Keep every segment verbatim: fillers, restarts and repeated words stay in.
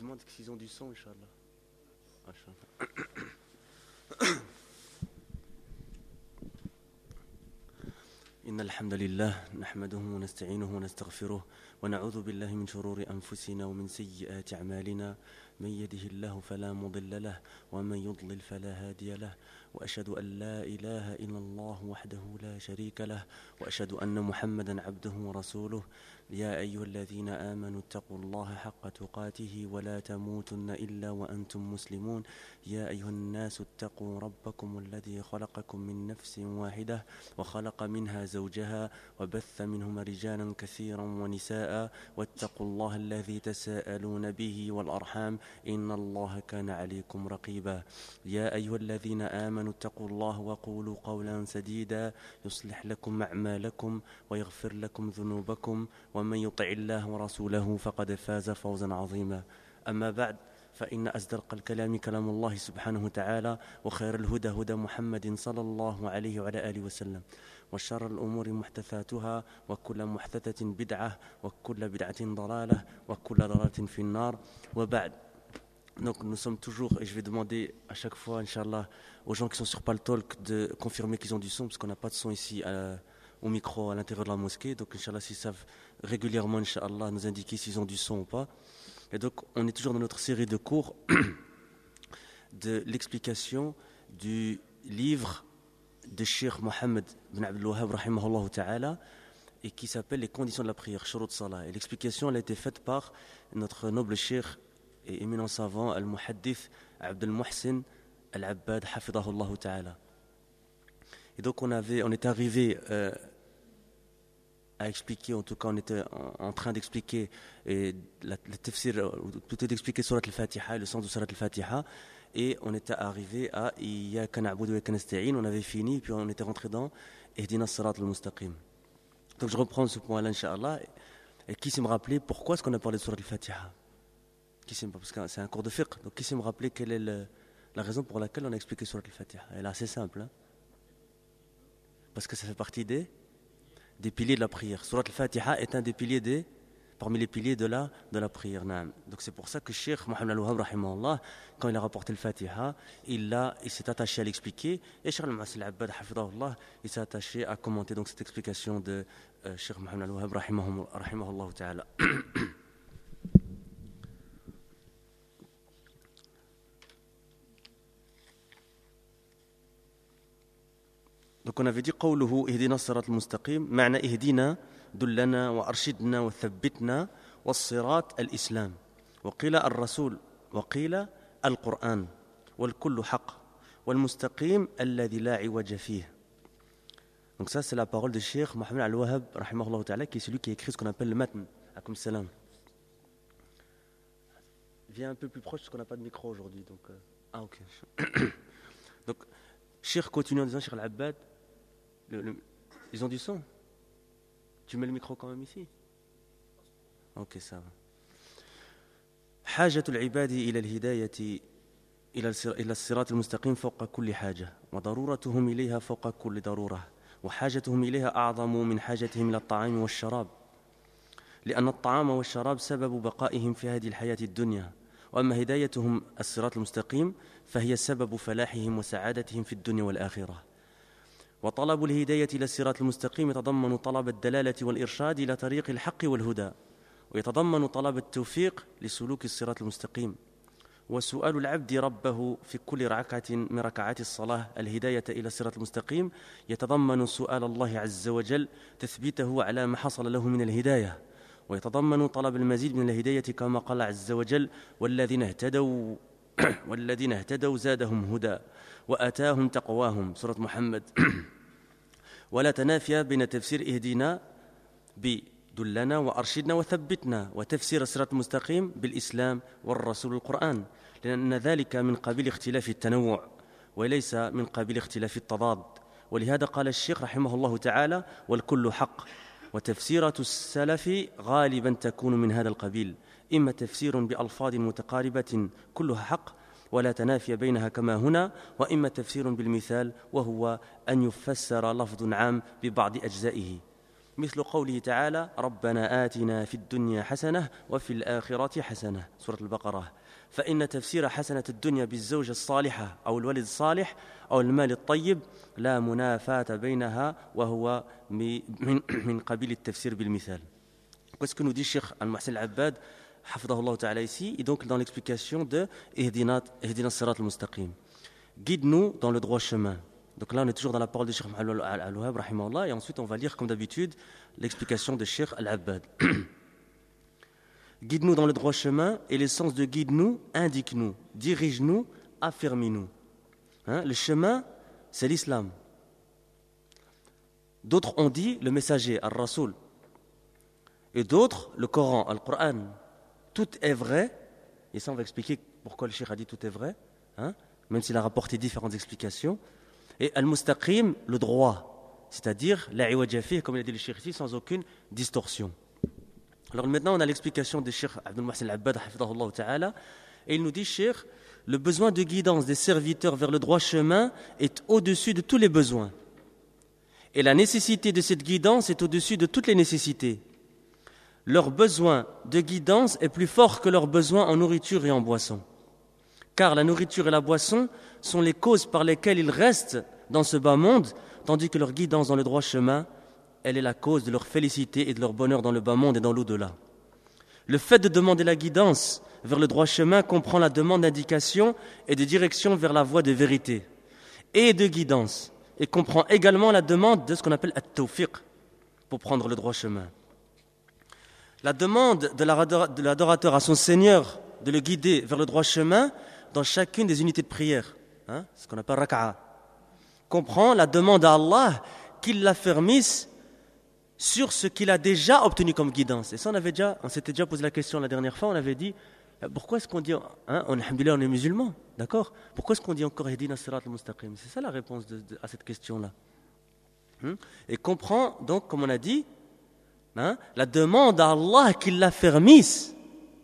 demande s'ils ont du son, Inch'Allah. إن الحمد لله نحمده ونستعينه ونستغفره ونعوذ بالله من شرور أنفسنا ومن سيئات أعمالنا من يهده الله فلا مضل له ومن يضلل فلا هادي له وأشهد أن لا إله إلا الله وحده لا شريك له وأشهد أن محمدا عبده ورسوله يا أيها الذين آمنوا اتقوا الله حق تقاته ولا تموتن إلا وأنتم مسلمون يا أيها الناس اتقوا ربكم الذي خلقكم من نفس واحدة وخلق منها زوجها وبث منهما رجالا كثيرا ونساء واتقوا الله الذي تساءلون به والأرحام إن الله كان عليكم رقيبا يا أيها الذين آمنوا اتقوا الله وقولوا قولا سديدا يصلح لكم أعمالكم ويغفر لكم ذنوبكم ومن يطع الله ورسوله فقد فاز فوزا عظيما أما بعد فإن أصدق الكلام كلام الله سبحانه وتعالى وخير الهدى هدى محمد صلى الله عليه وعلى آله وسلم وشر الأمور محدثاتها وكل محدثة بدعة وكل بدعة ضلالة وكل ضلالة في النار وبعد. Donc nous sommes toujours, et je vais demander à chaque fois, Inch'Allah, aux gens qui sont sur Paltalk de confirmer qu'ils ont du son, parce qu'on n'a pas de son ici à, au micro à l'intérieur de la mosquée. Donc Inch'Allah, s'ils savent régulièrement, Inch'Allah, nous indiquer s'ils ont du son ou pas. Et donc on est toujours dans notre série de cours de l'explication du livre de Cheikh Mohammed bin Abdul Wahhab, rahimahullah ta'ala, et qui s'appelle Les conditions de la prière, Shurut Salah. Et l'explication elle a été faite par notre noble Cheikh et éminent savant, Al-Muhaddith Abdel Muhsin Al-Abbad, hafidahullah ta'ala. Et donc on, avait, on est arrivé euh, à expliquer, en tout cas on était en, en train d'expliquer et la, le tafsir, plutôt d'expliquer Surat Al-Fatiha, le sens de Surat Al-Fatiha, et on était arrivé à Iyyaka na'budu wa iyyaka nasta'in, on avait fini, puis on était rentré dans Ihdina as-sirat al-mustaqim. Donc je reprends ce point-là, Inch'Allah, et, et qui sait me rappeler pourquoi est-ce qu'on a parlé de Surat Al-Fatiha? Qui sait, parce que c'est un cours de fiqh, donc qui sait me rappeler quelle est le, la raison pour laquelle on a expliqué Surat Al-Fatiha? Elle est assez simple, hein? Parce que ça fait partie des, des piliers de la prière. Surat Al-Fatiha est un des piliers des, parmi les piliers de la, de la prière. Naam. Donc c'est pour ça que Cheikh Mohammed Al-Wahhab, rahimahullah, quand il a rapporté le Fatiha, il, a, il s'est attaché à l'expliquer, et Cheikh Al-Mu'assil Al-Abbad, hafidahullah, il s'est attaché à commenter donc cette explication de euh, Cheikh Mohammed Al-Wahhab, rahimahullah ta'ala. Donc on avait dit قوله اهدنا الصراط المستقيم معنى اهدنا دلنا وارشدنا وثبتنا والصراط الاسلام وقيل الرسول وقيل القرآن والكل حق والمستقيم الذي لا عوج فيه. Donc ça c'est la parole de Cheikh Mohammed Al-Wahhab rahimahullah ta'ala, qui est celui qui a écrit ce qu'on appelle le matn. Akum salam. Viens un peu plus proche parce qu'on n'a pas de micro aujourd'hui, donc euh... ah ok. Donc Cheikh continue en disant, Cheikh Al-Abbad, le, le, ils ont du son. Tu mets le micro quand même ici? Ok, ça va. حاجة العباد إلى الهداية إلى إلى الصراط المستقيم فوق كل حاجة وضرورتهم إليها فوق كل ضرورة وحاجتهم إليها أعظم من حاجتهم إلى الطعام والشراب لأن الطعام والشراب سبب بقائهم في هذه الحياة الدنيا وأما هدايتهم الصراط المستقيم فهي سبب فلاحهم وسعادتهم في الدنيا والآخرة. وطلب الهداية إلى الصراط المستقيم يتضمن طلب الدلالة والإرشاد إلى طريق الحق والهدى ويتضمن طلب التوفيق لسلوك الصراط المستقيم وسؤال العبد ربه في كل ركعة من ركعات الصلاة الهداية إلى الصراط المستقيم يتضمن سؤال الله عز وجل تثبيته على ما حصل له من الهداية ويتضمن طلب المزيد من الهداية كما قال عز وجل والذين اهتدوا والذين اهتدوا زادهم هدى وآتاهم تقواهم سورة محمد. ولا تنافي بين تفسير اهدنا بدلنا وأرشدنا وثبتنا وتفسير الصراط المستقيم بالإسلام والرسول القرآن لأن ذلك من قبيل اختلاف التنوع وليس من قبيل اختلاف التضاد ولهذا قال الشيخ رحمه الله تعالى والكل حق وتفسيرة السلف غالبا تكون من هذا القبيل إما تفسير بألفاظ متقاربة كلها حق ولا تنافي بينها كما هنا وإما تفسير بالمثال وهو أن يفسر لفظ عام ببعض أجزائه مثل قوله تعالى ربنا آتنا في الدنيا حسنة وفي الآخرة حسنة سورة البقرة فإن تفسير حسنة الدنيا بالزوجة الصالحة أو الولد الصالح أو المال الطيب لا منافاة بينها وهو من من قبيل التفسير بالمثال. Qu'est-ce que nous dit Cheikh Al-Muhsin Al-Abbad Hafidahullah Ta'ala ici et donc dans l'explication de Ihdina Ihdina Sirat Al-Mustaqim. Guide-nous dans le droit chemin. Donc là on est toujours dans la parole de Cheikh Mohammed Al-Wahhab rahimahullah et ensuite on va lire comme d'habitude l'explication de Cheikh Al-Abbad. Guide-nous dans le droit chemin et l'essence de guide-nous, indique-nous, dirige-nous, affermis-nous. Hein, le chemin, c'est l'islam. D'autres ont dit le messager, Al-Rasoul. Et d'autres, le Coran, Al-Qur'an. Tout est vrai. Et ça, on va expliquer pourquoi le cheikh a dit tout est vrai. Hein, même s'il a rapporté différentes explications. Et Al-Mustaqim, le droit. C'est-à-dire, la iwaja fih, comme il a dit le cheikh ici, sans aucune distorsion. Alors maintenant, on a l'explication de Cheikh Abdul Muhsin Al-Abbad, hafidahullah ta'ala, et il nous dit, Cheikh, le besoin de guidance des serviteurs vers le droit chemin est au-dessus de tous les besoins. Et la nécessité de cette guidance est au-dessus de toutes les nécessités. Leur besoin de guidance est plus fort que leur besoin en nourriture et en boisson. Car la nourriture et la boisson sont les causes par lesquelles ils restent dans ce bas monde, tandis que leur guidance dans le droit chemin elle est la cause de leur félicité et de leur bonheur dans le bas monde et dans l'au-delà. Le fait de demander la guidance vers le droit chemin comprend la demande d'indication et de direction vers la voie de vérité et de guidance, et comprend également la demande de ce qu'on appelle at-tawfiq pour prendre le droit chemin. La demande de l'adorateur à son Seigneur de le guider vers le droit chemin dans chacune des unités de prière, hein, ce qu'on appelle raka'a, comprend la demande à Allah qu'il l'affermisse sur ce qu'il a déjà obtenu comme guidance. Et ça, on, avait déjà, on s'était déjà posé la question la dernière fois, on avait dit, pourquoi est-ce qu'on dit, hein, on, alhamdoulilah, on est musulmans, d'accord? Pourquoi est-ce qu'on dit encore Ihdina Sirat Al-Mustaqim? C'est ça la réponse de, de, à cette question-là. Hum? Et comprend donc, comme on a dit, hein, la demande à Allah qu'il l'affermisse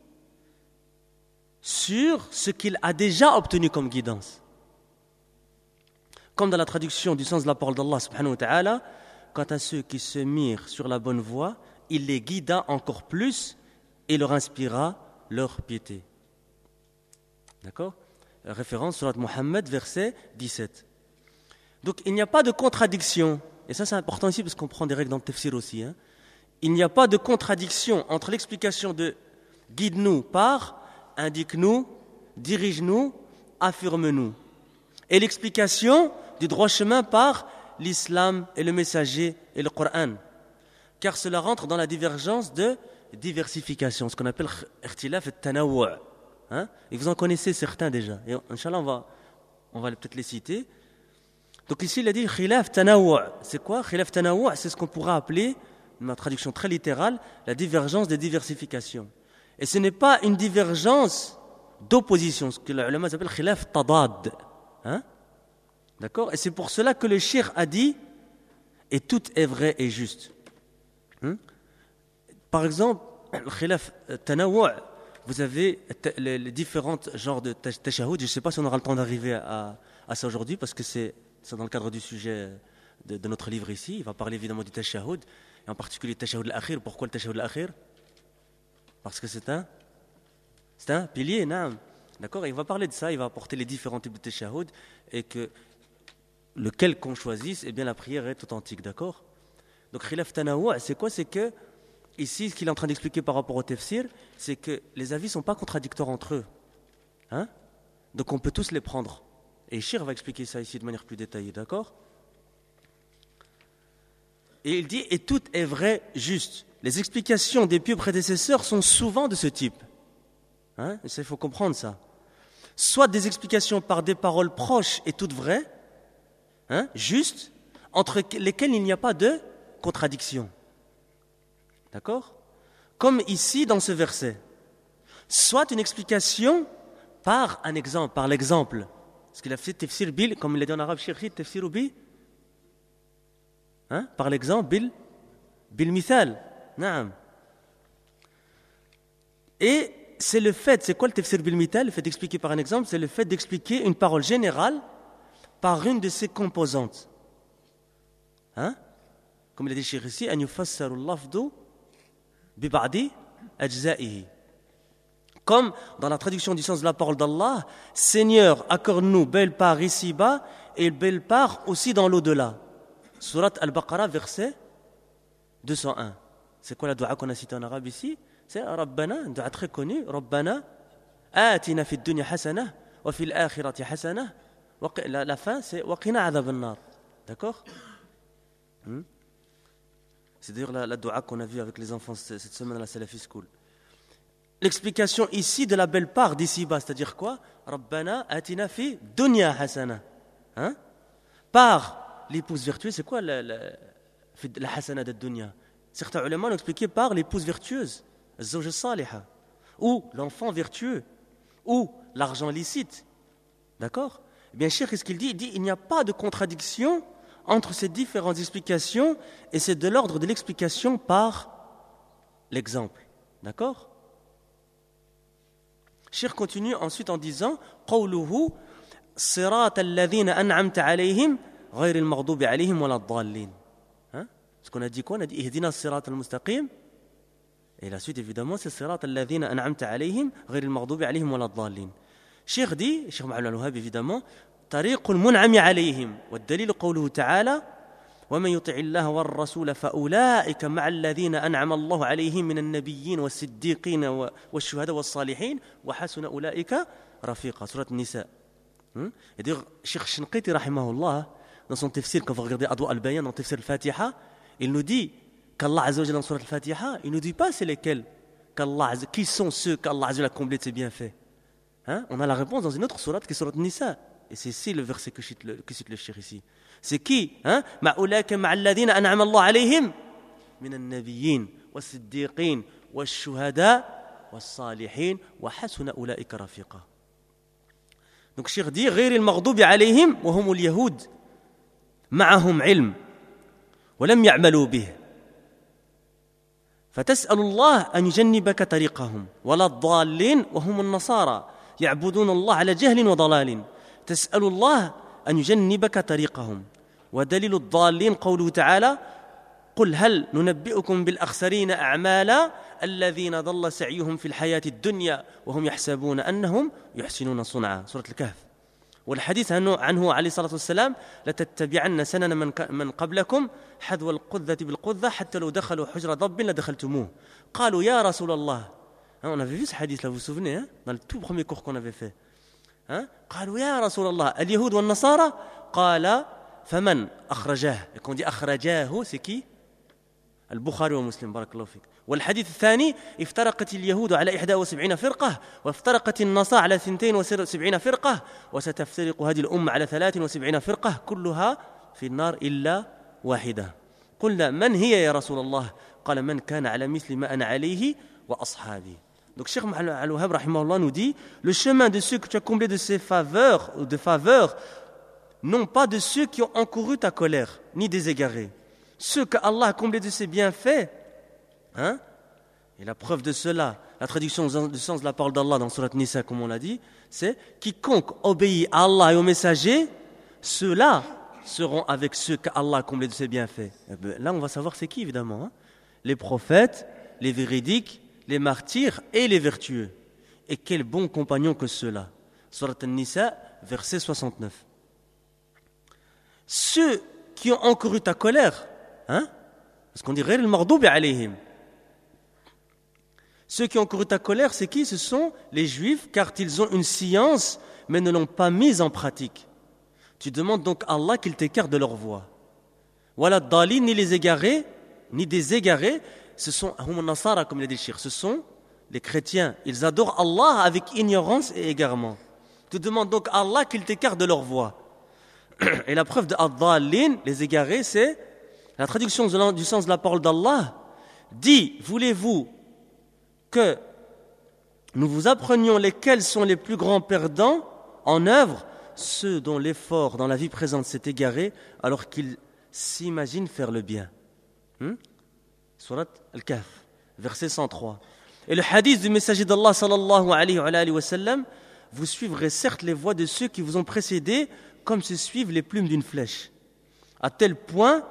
sur ce qu'il a déjà obtenu comme guidance. Comme dans la traduction du sens de la parole d'Allah subhanahu wa ta'ala, quant à ceux qui se mirent sur la bonne voie, il les guida encore plus et leur inspira leur piété. D'accord? Référence surat Muhammad, verset dix-sept. Donc il n'y a pas de contradiction, et ça c'est important ici parce qu'on prend des règles dans le tafsir aussi. Hein. Il n'y a pas de contradiction entre l'explication de guide-nous par, indique-nous, dirige-nous, affirme-nous, et l'explication du droit chemin par l'islam et le messager et le Coran, car cela rentre dans la divergence de diversification, ce qu'on appelle ikhtilaf al-tanawu'. Hein? Et vous en connaissez certains déjà, et Inch'Allah on va, on va peut-être les citer. Donc ici il a dit khilaf tanawu', c'est quoi? Khilaf tanawu', c'est ce qu'on pourra appeler, une traduction très littérale, la divergence des diversifications. Et ce n'est pas une divergence d'opposition, ce que les ulama appellent khilaf tadad. Hein? D'accord? Et c'est pour cela que le cheikh a dit et tout est vrai et juste. Hum? Par exemple, le khilaf tanawu', vous avez les, les différents genres de tashahhud. Je ne sais pas si on aura le temps d'arriver à, à ça aujourd'hui parce que c'est, c'est dans le cadre du sujet de, de notre livre ici. Il va parler évidemment du tashahhud et en particulier le tashahhud al-akhir. Pourquoi le tashahhud al-akhir? Parce que c'est un, c'est un pilier, naam. D'accord? Et il va parler de ça, il va apporter les différents types de tashahhud et que lequel qu'on choisisse, eh bien la prière est authentique, d'accord? Donc khilaf tanawu', c'est quoi? C'est que ici, ce qu'il est en train d'expliquer par rapport au tafsir, c'est que les avis ne sont pas contradictoires entre eux. Hein? Donc on peut tous les prendre. Et Shir va expliquer ça ici de manière plus détaillée, d'accord? Et il dit, et tout est vrai, juste. Les explications des pieux prédécesseurs sont souvent de ce type. Hein? Il faut comprendre ça. Soit des explications par des paroles proches et toutes vraies, hein, justes, entre lesquelles il n'y a pas de contradiction. D'accord? Comme ici dans ce verset. Soit une explication par un exemple, par l'exemple. Parce qu'il a fait tafsir bil, comme il a dit en arabe, shirhi, tafsir bi. Hein? Par l'exemple, bil, bil mithal. Naam. Et c'est le fait, c'est quoi le tafsir bil mithal? Le fait d'expliquer par un exemple, c'est le fait d'expliquer une parole générale par une de ses composantes. Hein? comme il a dit Cheikh ici, أن يفسر اللفظ ببعض أجزائه. Comme dans la traduction du sens de la parole d'Allah, Seigneur, accorde-nous belle part ici-bas et belle part aussi dans l'au-delà. Surat Al-Baqarah, verset deux cent un. C'est quoi la dua qu'on a citée en arabe ici? C'est Rabbana, un dua très connu. Rabbana, atina fi dunya hasana, wa fi l'akhirati hasana. La, la fin, c'est waqina adhab an-nar. D'accord? hmm? C'est d'ailleurs la, la dua qu'on a vue avec les enfants cette semaine à la Salafi School. L'explication ici de la belle part d'ici-bas, c'est-à-dire quoi? Rabbana atina fi dunya hasana. Hein? Par l'épouse vertueuse, c'est quoi la, la, la hasana de dunya? Certains ulama l'ont expliqué par l'épouse vertueuse, az-zawj as-saliha, ou l'enfant vertueux, ou l'argent licite. D'accord? Eh bien, Cheikh, qu'est-ce qu'il dit? Il dit il n'y a pas de contradiction entre ces différentes explications et c'est de l'ordre de l'explication par l'exemple. D'accord? Cheikh continue ensuite en disant قوله صراط الذين أنعمت عليهم غير المغضوب عليهم ولا الضالين. Hein? Ce qu'on a dit quoi? On a dit اهدنا الصراط المستقيم. Et la suite évidemment c'est صراط الذين أنعمت عليهم غير المغضوب عليهم ولا الضالين. Cheikh dit, Cheikh Mohammed al-Wahhab évidemment, طريق المنعم عليهم والدليل قوله تعالى ومن يطع الله والرسول فأولئك مع الذين أنعم الله عليهم من النبيين والصديقين والشهداء والصالحين وحسن أولئك رفيقا. Surat Nisa. Et d'ailleurs, Cheikh Shinqiti rahimahullah, dans son tafsir, quand vous regardez Adwa al-Bayan dans tafsir al-Fatiha, il nous dit qu'Allah Azza wa Jalla dans Surat al-Fatiha, il ne nous dit pas c'est lesquels, qu'Allah, qui sont ceux qu'Allah Azza wa Jalla a comblés de ses bienfaits. Hein? On a la réponse dans une autre sourate qui est Surat Nisa. Et c'est ici le verset que cite le, que cite le Cheikh ici. C'est qui? Hein? مَعُولَاكَ مَعَ الَّذِينَ أَنْعَمَ اللَّهُ عَلَيْهِمْ مِنَ النَّبِيِّينَ وَالصِّدِّيقِينَ وَالشُّهَدَاءِ وَالصَّالِحِينَ وَحَسُنَ أُولَئِكَ رَفِيقًا. Donc Cheikh dit غير المغضوب عليهم وهم اليهود معهم علم ولم يعملوا به فتسأل الله أن يجنبك طريقهم ولا الضالين وهم النصارى يعبدون الله على جهل وضلال تسأل الله أن يجنبك طريقهم ودليل الضالين قوله تعالى قل هل ننبئكم بالأخسرين أعمالا الذين ضل سعيهم في الحياة الدنيا وهم يحسبون أنهم يحسنون صنعا. سورة الكهف. والحديث عنه عليه الصلاة والسلام لتتبعن سنن من من قبلكم حذو القذة بالقذة حتى لو دخلوا حجر ضب لدخلتموه قالوا يا رسول الله. On avait vu ce hadith là, vous vous souvenez, hein, dans le tout premier cours qu'on avait fait. Hein? قالوا يا رسول الله اليهود والنصارى قال فمن أخرجاه. Et quand on dit أخرجاه c'est qui? البخاري ومسلم بارك الله فيك. والحديث الثاني افترقت اليهود على إحدى وسبعين فرقة وافترقت النصارى على اثنتين وسبعين فرقة وستفترق هذه الأمة على ثلاث وسبعين فرقة كلها في النار إلا واحدة. قلنا من هي يا رسول الله؟ قال من كان على مثل ما أنا عليه وأصحابي. Donc Cheikh Mohammed al-Wahhab rahimahullah nous dit le chemin de ceux que tu as comblé de ses faveurs ou de faveurs, non pas de ceux qui ont encouru ta colère ni des égarés, ceux que Allah a comblés de ses bienfaits. Hein? Et la preuve de cela, la traduction du sens de la parole d'Allah dans Surat Nisa, comme on l'a dit, c'est quiconque obéit à Allah et aux messagers, ceux-là seront avec ceux qu'Allah a comblés de ses bienfaits. Et bien, là, on va savoir c'est qui évidemment, hein? Les prophètes, les véridiques, les martyrs et les vertueux. Et quel bon compagnon que ceux-là. Surat An-Nisa, verset soixante-neuf. Ceux qui ont encouru ta colère, hein? Parce qu'on dit غير المغضوب عليهم. Ceux qui ont encouru ta colère, c'est qui? Ce sont les juifs, car ils ont une science, mais ne l'ont pas mise en pratique. Tu demandes donc à Allah qu'il t'écarte de leur voie. Voilà, Dali, ni les égarés, ni des égarés, ce sont, comme il a dit le Cheikh, ce sont les chrétiens. Ils adorent Allah avec ignorance et égarement. Tu demandes donc à Allah qu'il t'écarte de leur voie. Et la preuve de Ad-Dallin, les égarés, c'est la traduction du sens de la parole d'Allah. Dit, voulez-vous que nous vous apprenions lesquels sont les plus grands perdants en œuvre, ceux dont l'effort dans la vie présente s'est égaré alors qu'ils s'imaginent faire le bien. Hmm? Surat Al-Kahf, verset cent trois. Et le hadith du messager d'Allah sallallahu alayhi wa sallam, vous suivrez certes les voies de ceux qui vous ont précédés comme se suivent les plumes d'une flèche, à tel point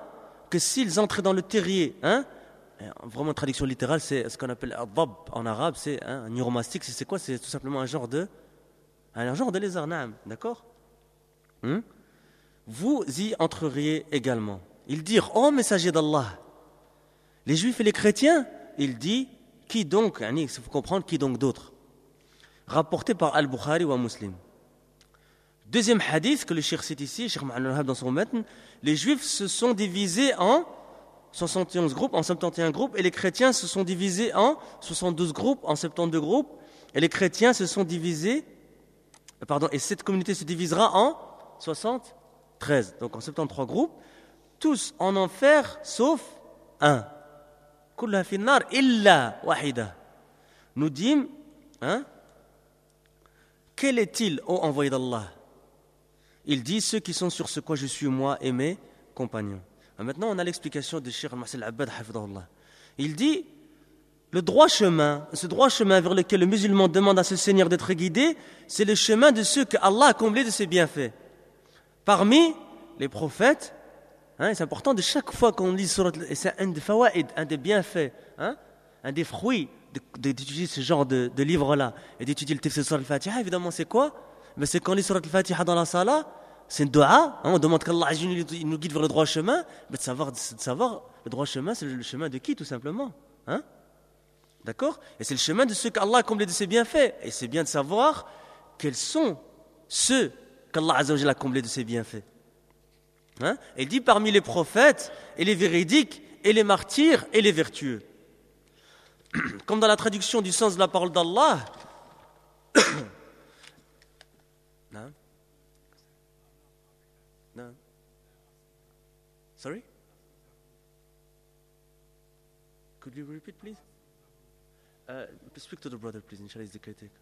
que s'ils entraient dans le terrier, hein, vraiment traduction littérale, c'est ce qu'on appelle adab en arabe, c'est hein, un neuromastique, c'est quoi? C'est tout simplement un genre de un genre de lézard, naam, d'accord? Hmm? Vous y entreriez également. Ils dirent, ô messager d'Allah, les juifs et les chrétiens, il dit, qui donc, il faut comprendre qui donc d'autres. Rapporté par Al-Bukhari ou Muslim. Deuxième hadith que le cheikh cite ici, Cheikh Mohamed Al-Wahhab dans son matn, les juifs se sont divisés en soixante et onze groupes, en soixante et onze groupes, et les chrétiens se sont divisés en soixante-douze groupes, en soixante-douze groupes, et les chrétiens se sont divisés, pardon, et cette communauté se divisera en soixante-treize, donc en soixante-treize groupes, tous en enfer, sauf un. Kullaha fi an-nar illa wahida. Nous dîmes, hein, quel est-il, ô envoyé d'Allah? Il dit, ceux qui sont sur ce quoi je suis moi et mes compagnons. Maintenant, on a l'explication de Cheikh Al-Mahsil Abbad, hafidahullah. Il dit, le droit chemin, ce droit chemin vers lequel le musulman demande à ce Seigneur d'être guidé, c'est le chemin de ceux que Allah a comblés de ses bienfaits. Parmi les prophètes, hein, c'est important de chaque fois qu'on lit surat, et c'est un des fawaïd, un des bienfaits, hein, un des fruits d'étudier ce genre de, de livre-là et d'étudier le tafsir de surat al-Fatiha, évidemment, c'est quoi? Mais c'est qu'on lit surat al-Fatiha dans la salat, c'est un dua, hein, on demande qu'Allah nous guide vers le droit chemin, mais de savoir, de savoir le droit chemin, c'est le chemin de qui, tout simplement, hein? D'accord? Et c'est le chemin de ceux qu'Allah a comblés de ses bienfaits. Et c'est bien de savoir quels sont ceux qu'Allah a comblés de ses bienfaits. Hein? Et il dit parmi les prophètes, et les véridiques, et les martyrs, et les vertueux. Comme dans la traduction du sens de la parole d'Allah, non? Non? Sorry? Could you repeat, please? Uh, speak to the brother, please. Inshallah, is the critic.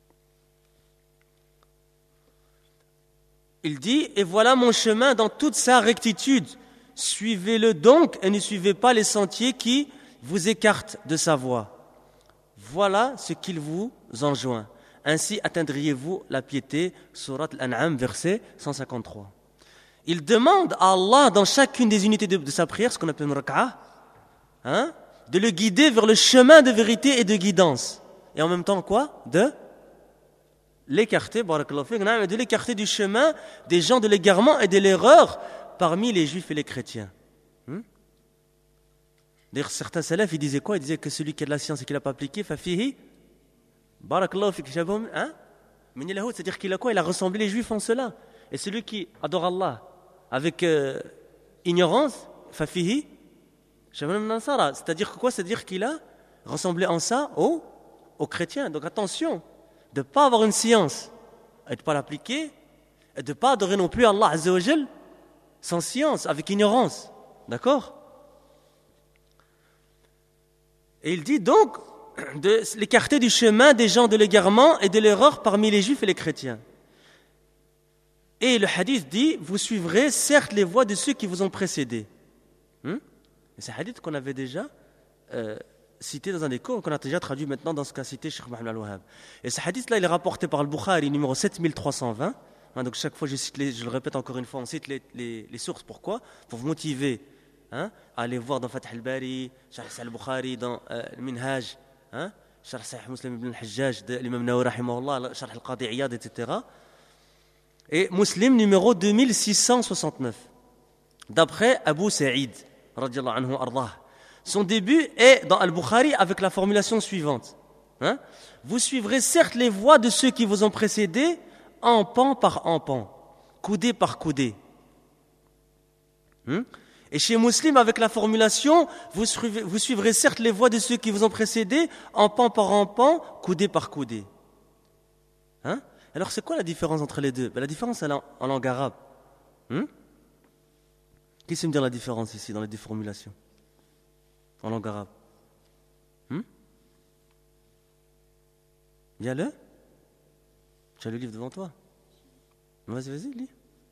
Il dit, et voilà mon chemin dans toute sa rectitude. Suivez-le donc et ne suivez pas les sentiers qui vous écartent de sa voie. Voilà ce qu'il vous enjoint. Ainsi atteindriez-vous la piété. Surat Al-An'am, verset cent cinquante-trois. Il demande à Allah, dans chacune des unités de, de sa prière, ce qu'on appelle une rak'a, hein, de le guider vers le chemin de vérité et de guidance. Et en même temps, quoi? De l'écarter, barakallahu fik, de l'écarter du chemin des gens de l'égarement et de l'erreur parmi les juifs et les chrétiens. Hmm? D'ailleurs, certains salafs, ils disaient quoi? Ils disaient que celui qui a de la science et qui ne l'a pas appliqué, fafihi, barakallahu fik, shabum, hein? C'est-à-dire qu'il a quoi? Il a ressemblé les juifs en cela. Et celui qui adore Allah avec euh, ignorance, fafihi, c'est-à-dire que quoi? C'est-à-dire qu'il a ressemblé en ça aux, aux chrétiens. Donc attention, de ne pas avoir une science et de ne pas l'appliquer, et de ne pas adorer non plus Allah Azza wa Jal sans science, avec ignorance. D'accord? Et il dit donc de l'écarter du chemin des gens de l'égarement et de l'erreur parmi les juifs et les chrétiens. Et le hadith dit, vous suivrez certes les voies de ceux qui vous ont précédés. Hmm? Et c'est un hadith qu'on avait déjà euh, cité dans un des cours, qu'on a déjà traduit maintenant dans ce qu'a cité Cheikh Mohamed Al-Wahhab. Et ce hadith-là, il est rapporté par Al-Bukhari, numéro sept mille trois cent vingt. Hein, donc chaque fois, je, cite les, je le répète encore une fois, on cite les, les, les sources. Pourquoi? Pour vous motiver, hein, à aller voir dans Fath al-Bari, Sharh Al-Bukhari, dans euh, Minhaj, hein, Sharh Sahih Muslim ibn al-Hajjaj, de l'imam Nawawi rahimahullah, Sharh al-Qadi Iyad, et cetera. Et Muslim numéro deux mille six cent soixante-neuf, d'après Abu Sa'id, radiyallahu anhu ardah. Son début est dans Al-Bukhari avec la formulation suivante. Hein? Vous suivrez certes les voies de ceux qui vous ont précédés, empan par empan, coudé par coudé. Hein? Et chez Muslim, avec la formulation, vous suivrez, vous suivrez certes les voies de ceux qui vous ont précédés, empan par empan, coudé par coudé. Hein? Alors c'est quoi la différence entre les deux? Ben, la différence elle est en, en langue arabe. Hein? Qui sait me dire la différence ici dans les deux formulations en langue arabe? Hmm? Il y a le? Tu as le livre devant toi? Vas-y, vas-y, lis.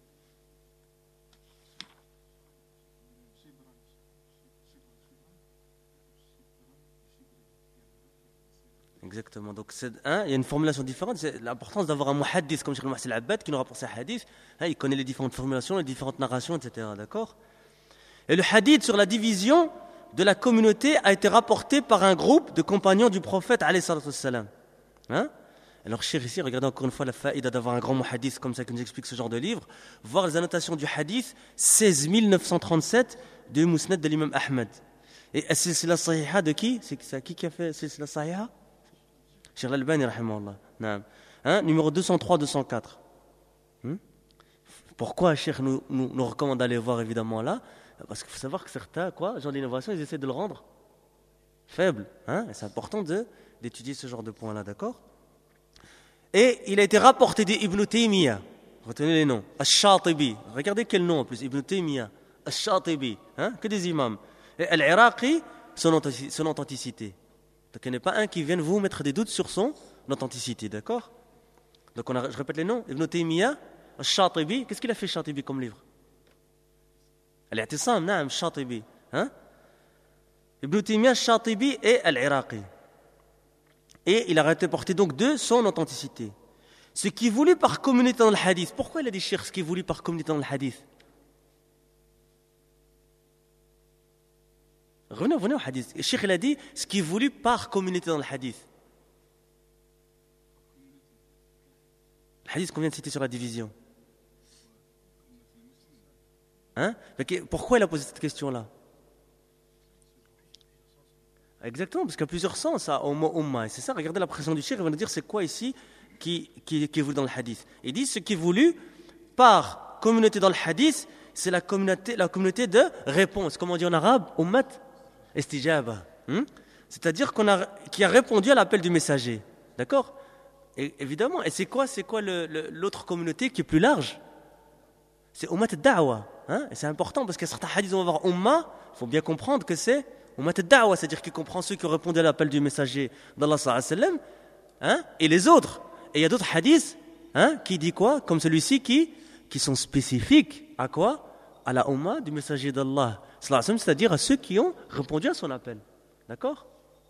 Exactement. Donc, c'est, hein, il y a une formulation différente. C'est l'importance d'avoir un muhaddith comme Cheikh Al-Mahsil Abbad qui nous rapporte ces hadiths. Hein, il connaît les différentes formulations, les différentes narrations, et cetera. D'accord? Et le hadith sur la division de la communauté a été rapporté par un groupe de compagnons du prophète alayhi salatu wassalam. Hein? Alors, cher ici, regardez encore une fois la faïda d'avoir un grand hadith comme ça qui nous explique ce genre de livre. Voir les annotations du hadith seize mille neuf cent trente-sept de Musnad de l'imam Ahmed. Et c'est la sahiha de qui? C'est qui qui a fait c'est la sahiha? Cheikh Al-Albani, rahimahullah. Hein? Numéro deux cent trois deux cent quatre. Hmm? Pourquoi Cheikh nous, nous, nous recommande d'aller voir évidemment là? Parce qu'il faut savoir que certains, quoi, genre d'innovation, ils essaient de le rendre faible. Hein? Et c'est important de, d'étudier ce genre de points-là, d'accord? Et il a été rapporté d'Ibn Taymiyyah. Retenez les noms. Ash-Shatibi. Regardez quel nom en plus. Ibn Taymiyyah. Ash-Shatibi. Hein? Que des imams. Et Al-Iraqi, son, authentic- son authenticité. Donc il n'y en a pas un qui vienne vous mettre des doutes sur son authenticité, d'accord? Donc on a, je répète les noms. Ibn Taymiyyah, Ash-Shatibi. Qu'est-ce qu'il a fait Shatibi comme livre? Al-I'tisam, naam, Shatibi. Hein? Ibn Taymiyyah, Shatibi et Al-Iraqi. Et il a été porté donc de son authenticité. Ce qui est voulu par communauté dans le hadith. Pourquoi il a dit shirk, ce qui est voulu par communauté dans le hadith? Revenez, revenez au hadith. Le Cheikh il a dit ce qui est voulu par communauté dans le hadith. Le hadith qu'on vient de citer sur la division. Hein? Pourquoi il a posé cette question-là? Exactement, parce qu'il y a plusieurs sens à umma umma. Et c'est ça, regardez la précision du Cheikh, il va nous dire c'est quoi ici qui, qui, qui est voulu dans le hadith. Il dit ce qui est voulu par communauté dans le hadith, c'est la communauté, la communauté de réponse. Comment on dit en arabe? Ummat istijaba. Hmm? C'est-à-dire qu'on a, qui a répondu à l'appel du messager. D'accord? Et, évidemment. Et c'est quoi, c'est quoi le, le, l'autre communauté qui est plus large? C'est ummat ad-da'wa. Hein? Et c'est important parce qu'il y a certains hadiths où on va voir umma, il faut bien comprendre que c'est ummat ad-da'wa, c'est-à-dire qu'il comprend ceux qui ont répondu à l'appel du messager d'Allah sallallahu alayhi wa sallam, hein? Et les autres. Et il y a d'autres hadiths hein, qui dit quoi? Comme celui-ci qui, qui sont spécifiques à quoi? À la umma du messager d'Allah sallallahu alayhi wa sallam, c'est-à-dire à ceux qui ont répondu à son appel. D'accord?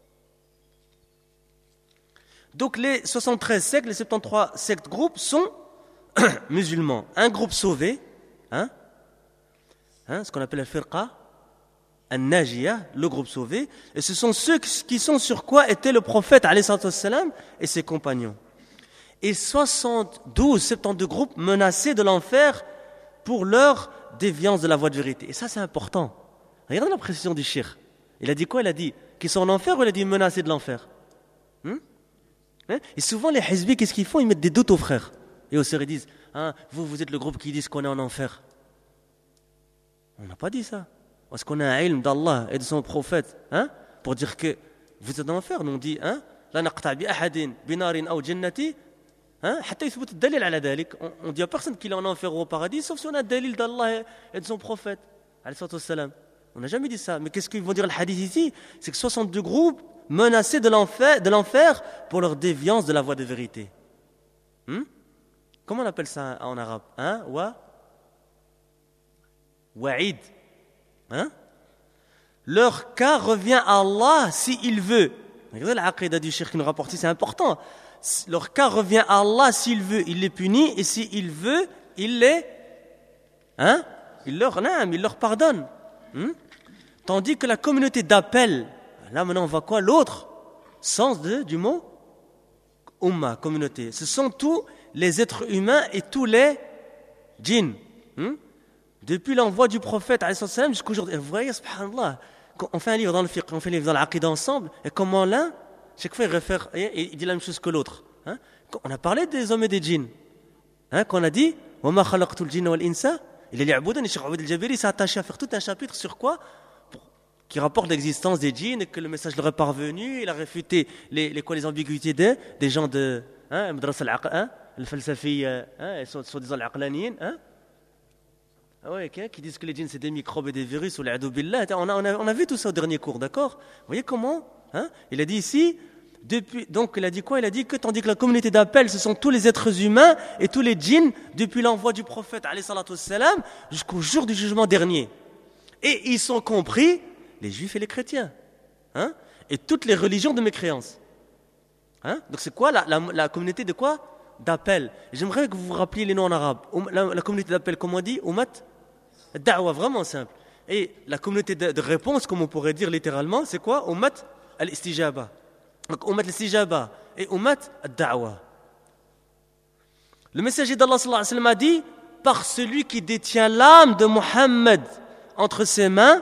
Donc les soixante-treize sectes, les soixante-treize sectes groupes sont musulmans. Un groupe sauvé, hein, hein, ce qu'on appelle la firqa, An-Najiyah, le groupe sauvé, et ce sont ceux qui sont sur quoi était le prophète alayhi salatu wassalam et ses compagnons. Et soixante-douze, soixante-douze groupes menacés de l'enfer pour leur déviance de la voie de vérité. Et ça c'est important. Regardez la précision du cheikh. Il a dit quoi? Il a dit qu'ils sont en enfer ou il a dit menacés de l'enfer? hmm hein? Et souvent les hizbis, qu'est-ce qu'ils font? Ils mettent des doutes aux frères et aux sœurs. Ils disent hein, vous, vous êtes le groupe qui dit qu'on est en enfer. On n'a pas dit ça. Parce qu'on a un ilm d'Allah et de son prophète hein, pour dire que vous êtes en enfer. Nous on dit hein, la naqta' bi ahadin binarin aw jannati hein, hatta yuthbut ad-dalil ala dhalik. On dit à personne qu'il est en enfer ou au paradis sauf si on a un dalil d'Allah et de son prophète alayhi salatu wassalam. On n'a jamais dit ça. Mais qu'est-ce qu'ils vont dire le hadith ici? C'est que soixante-deux groupes menacés de l'enfer, de l'enfer pour leur déviance de la voie de vérité. Hmm? Comment on appelle ça en arabe? Hein? Wa Wa'id. Hein? Leur cas revient à Allah s'il veut. Regardez l'aqidah du cheikh qui nous rapporte, c'est important. Leur cas revient à Allah s'il veut, il les punit, et s'il veut, il les, hein? Il leur, non, il leur pardonne. Hmm? Tandis que la communauté d'appel, là maintenant on voit quoi? L'autre sens de, du mot umma, communauté. Ce sont tous les êtres humains et tous les djinns. Hmm? Depuis l'envoi du prophète jusqu'aujourd'hui. Vous voyez, subhanallah, on fait un livre dans le fiqh, on fait un livre dans l'aqida ensemble, et comment l'un, chaque fois il réfère, et il dit la même chose que l'autre. Hein? On a parlé des hommes et des djinns. Hein? Qu'on a dit, وَمَا خَلَقْتُ الْجِنَّ وَالْإِنسَ إِلَّا لِيَعْبُدُونِ. Et Cheikh Aoud al-Jabiri s'est attaché à faire tout un chapitre sur quoi? Pour, qui rapporte l'existence des djinns et que le message leur est parvenu. Il a réfuté les, les, quoi, les ambiguïtés des, des gens de Madrasa al-Aql, al-Falsafi, soi-disant al-Aqlaniyin. Hein? Ah ouais, okay, qui disent que les djinns c'est des microbes et des virus ou l'a'adou billah. On a, on, a, on a vu tout ça au dernier cours, d'accord? Vous voyez comment hein? Il a dit ici, depuis, donc il a dit quoi? Il a dit que tandis que la communauté d'appel, ce sont tous les êtres humains et tous les djinns depuis l'envoi du prophète alayhi salatu wassalam jusqu'au jour du jugement dernier. Et ils sont compris les juifs et les chrétiens. Hein? Et toutes les religions de mécréance. Hein? Donc c'est quoi la, la, la communauté de quoi? D'appel. J'aimerais que vous vous rappeliez les noms en arabe. La, la communauté d'appel, comment on dit? Ummat Da'wa, vraiment simple. Et la communauté de, de réponse, comme on pourrait dire littéralement, c'est quoi? Ummat al-istijaba. Donc Ummat al-istijaba et Ummat al-da'wa. Le messager d'Allah sallallahu alayhi wa sallam a dit, par celui qui détient l'âme de Muhammad entre ses mains,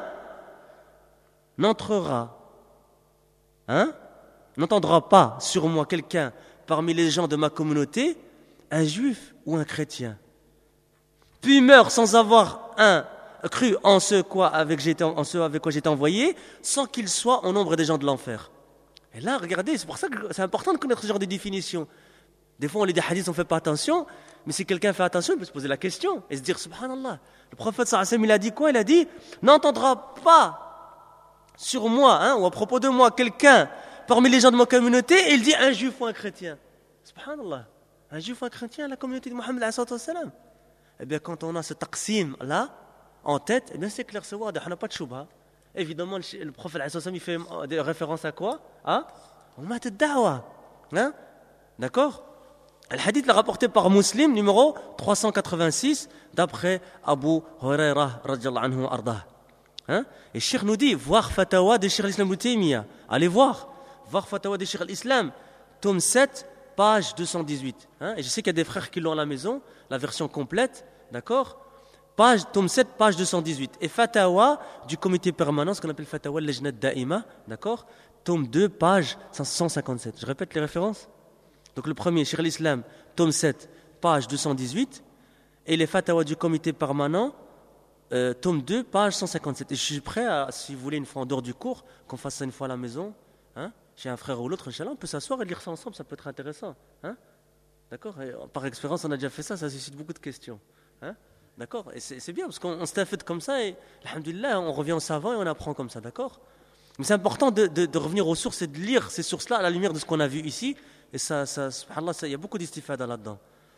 n'entrera, hein, n'entendra pas sur moi quelqu'un parmi les gens de ma communauté, un juif ou un chrétien, puis meurt sans avoir un cru en ce quoi avec, j'étais, en ce avec quoi j'étais envoyé, sans qu'il soit au nombre des gens de l'enfer. Et là, regardez, c'est pour ça que c'est important de connaître ce genre de définition. Des fois, on lit des hadiths, on ne fait pas attention, mais si quelqu'un fait attention, il peut se poser la question et se dire, subhanallah, le prophète sallallahu alayhi wa sallam, il a dit quoi? Il a dit, n'entendra pas sur moi, hein, ou à propos de moi, quelqu'un parmi les gens de ma communauté, et il dit un juif ou un chrétien. Subhanallah, un juif ou un chrétien, la communauté de Mohammed alayhi wa sallam. Eh bien, quand on a ce taqsim là en tête, eh bien, c'est clair, c'est wadi, on n'a pas de choubha. Évidemment, le, le prophète alayhi wa sallam, il fait des références à quoi? À Ummat ad-da'wa. Hein? D'accord? Le hadith l'a rapporté par Muslim, numéro trois cent quatre-vingt-six, d'après Abu Hurairah, radiyallahu anhu ardah. Hein? Et Cheikh nous dit, voir Fatawa de Cheikh al-Islam Ibn Taymiyyah. Allez voir, voir Fatawa de Cheikh al-Islam, tome sept, page deux cent dix-huit. Hein? Et je sais qu'il y a des frères qui l'ont à la maison, la version complète, d'accord? Page, tome sept, page deux cent dix-huit. Et Fatawa du comité permanent, ce qu'on appelle Fatawa al-Lajnat Da'ima, d'accord? Tome deux, page cent cinquante-sept. Je répète les références? Donc le premier, Cheikh al-Islam, tome sept, page deux cent dix-huit, et les fatwas du comité permanent, euh, tome deux, page cent cinquante-sept. Et je suis prêt à, si vous voulez, une fois en dehors du cours, qu'on fasse ça une fois à la maison, hein, chez un frère ou l'autre, Inch'Allah, on peut s'asseoir et lire ça ensemble, ça peut être intéressant. Hein, d'accord? Et par expérience, on a déjà fait ça, ça suscite beaucoup de questions. Hein, d'accord? Et c'est, c'est bien, parce qu'on s'est fait comme ça, et alhamdoulilah, on revient au savant et on apprend comme ça, d'accord? Mais c'est important de, de, de revenir aux sources et de lire ces sources-là à la lumière de ce qu'on a vu ici. Et ça, ça subhanallah, il y a beaucoup d'istifada là-dedans.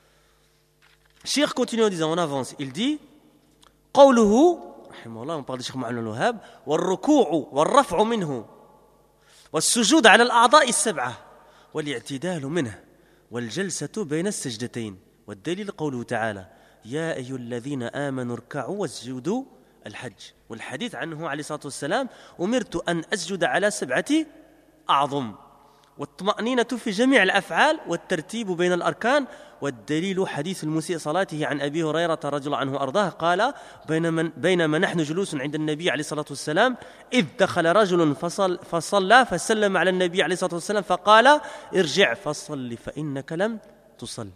Cheikh continue en disant, on avance, il dit, قوله, on parle de Cheikh Mu'allal al-Wahhab, والركوع والرفع منه والسجود على الأعضاء السبعة والاعتدال منه والجلسة بين السجدتين والدليل قوله تعالى يا أيها الذين آمنوا اركعوا واسجدوا الحج والحديث عنه عليه الصلاة والسلام أمرت أن أسجد على سبعة أعظم والطمأنينة في جميع الأفعال والترتيب بين الأركان والدليل حديث المسيء صلاته عن أبي هريرة رضي الله عنه أرضاه قال بينما, بينما نحن جلوس عند النبي عليه الصلاة والسلام إذ دخل رجل فصل فصلى فسلم على النبي عليه الصلاة والسلام فقال ارجع فصل فإنك لم تصل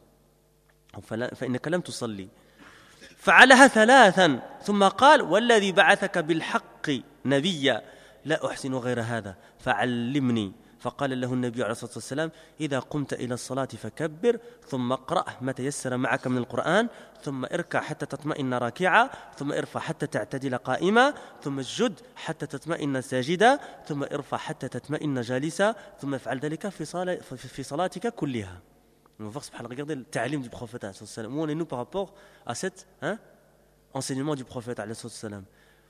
فإنك لم تصلي فعلها ثلاثا ثم قال والذي بعثك بالحق نبيا لا أحسن غير هذا فعلمني فقال له النبي عليه الصلاة والسلام إذا قمت إلى الصلاة فكبر ثم اقرأ ما تيسر معك من القرآن ثم اركع حتى تطمئن راكعا ثم ارفع حتى تعتدل قائما ثم اسجد حتى تطمئن ساجدا ثم ارفع حتى تطمئن جالسا ثم افعل ذلك في, صلاة في صلاتك كلها. On va voir, subhanallah, regardez le ta'alim du prophète alayhi salam. Où en est-nous par rapport à cet hein, enseignement du prophète alayhi salam?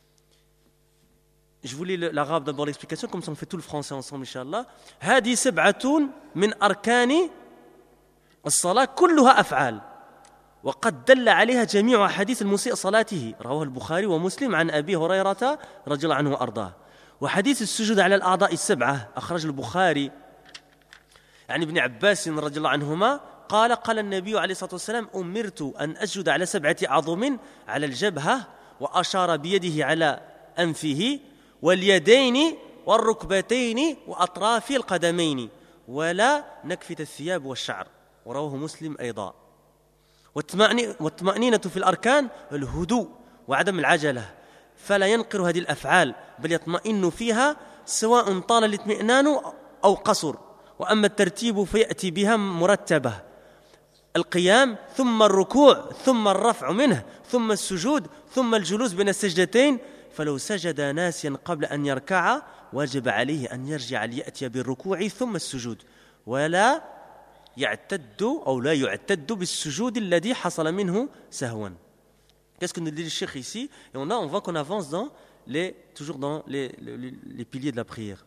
Je voulais l'arabe d'abord l'explication, comme ça on fait tout le français ensemble, Inch'Allah. هذه سبعة من أركان الصلاة كلها أفعال وقد دل عليها جميع حديث المسيء صلاته رواه البخاري ومسلم عن أبي هريرة رضي الله عنه وأرضاه. وحديث السجود على الأعضاء السبعة أخرج البخاري عن ابن عباس رضي الله عنهما قال قال النبي عليه الصلاة والسلام أمرت أن أسجد على سبعة أعظم على الجبهة وأشار بيده على أنفه واليدين والركبتين وأطراف القدمين ولا نكفت الثياب والشعر ورواه مسلم أيضا. والطمأنينة في الأركان الهدوء وعدم العجلة فلا ينقر هذه الأفعال بل يطمئن فيها سواء طال الاطمئنان أو قصر. وأما الترتيب فيأتي بها مرتبة القيام ثم الركوع ثم الرفع منه ثم السجود ثم الجلوس بين السجدتين فلو سجد ناسيا قبل أن يركع وجب عليه أن يرجع ليأتي بالركوع ثم السجود ولا يعتد أو لا يعتد بالسجود الذي حصل منه سهوا. Qu'est-ce que nous dit le cheikh ici? Et on, a, on voit qu'on avance dans les, toujours dans les, les, les piliers de la prière.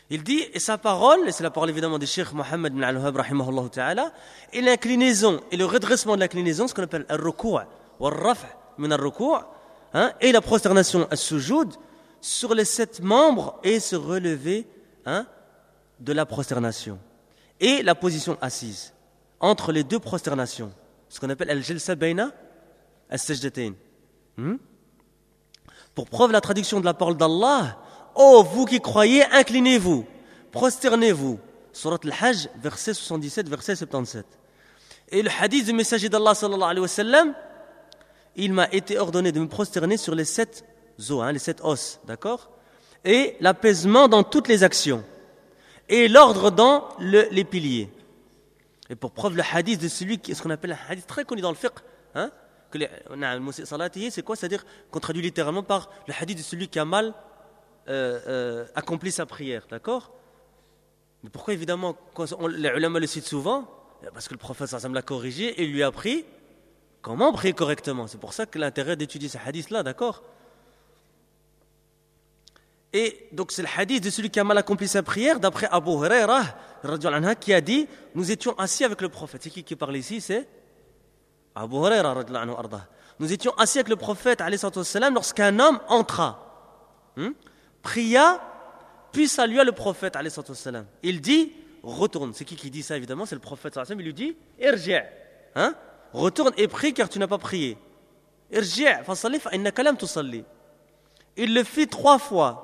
Il dit, et sa parole, et c'est la parole évidemment du Cheikh Mohammed bin Al-Wahhab rahimahullah ta'ala, et l'inclinaison et le redressement de l'inclinaison, ce qu'on appelle al-ruku' wal-raf' min al-ruku', hein, et la prosternation as-sujoud, sur les sept membres et se relever, hein, de la prosternation. Et la position assise, entre les deux prosternations, ce qu'on appelle al-jalsa bayna as-sajdatayn. Hmm? Pour preuve la traduction de la parole d'Allah, ô vous qui croyez, inclinez-vous, prosternez-vous. Surat al-Hajj, verset soixante-dix-sept, verset soixante-dix-sept. Et le hadith du messager d'Allah sallallahu alayhi wa sallam, il m'a été ordonné de me prosterner sur les sept os, hein, les sept os, d'accord? Et l'apaisement dans toutes les actions. Et l'ordre dans le, les piliers. Et pour preuve le hadith de celui qui, ce qu'on appelle un hadith très connu dans le fiqh, hein, que les, c'est quoi? C'est-à-dire qu'on traduit littéralement par le hadith de celui qui a mal euh, euh, accompli sa prière, d'accord? Mais pourquoi évidemment quand on, les ulama le citent souvent? Parce que le prophète sallallahu alayhi wa sallam l'a corrigé et lui a appris comment prier correctement. C'est pour ça que l'intérêt d'étudier ce hadith-là, d'accord? Et donc c'est le hadith de celui qui a mal accompli sa prière, d'après Abu Huraira, qui a dit, nous étions assis avec le prophète. C'est qui qui parle ici? C'est Abu Huraira. Nous étions assis avec le prophète lorsqu'un homme entra, hmm, pria, puis salua le prophète. Il dit, retourne. C'est qui qui dit ça évidemment? C'est le prophète. Il lui dit, irji', hein, retourne et prie car tu n'as pas prié. Irji' fasalli fa innaka lam tusalli. Il le fit trois fois.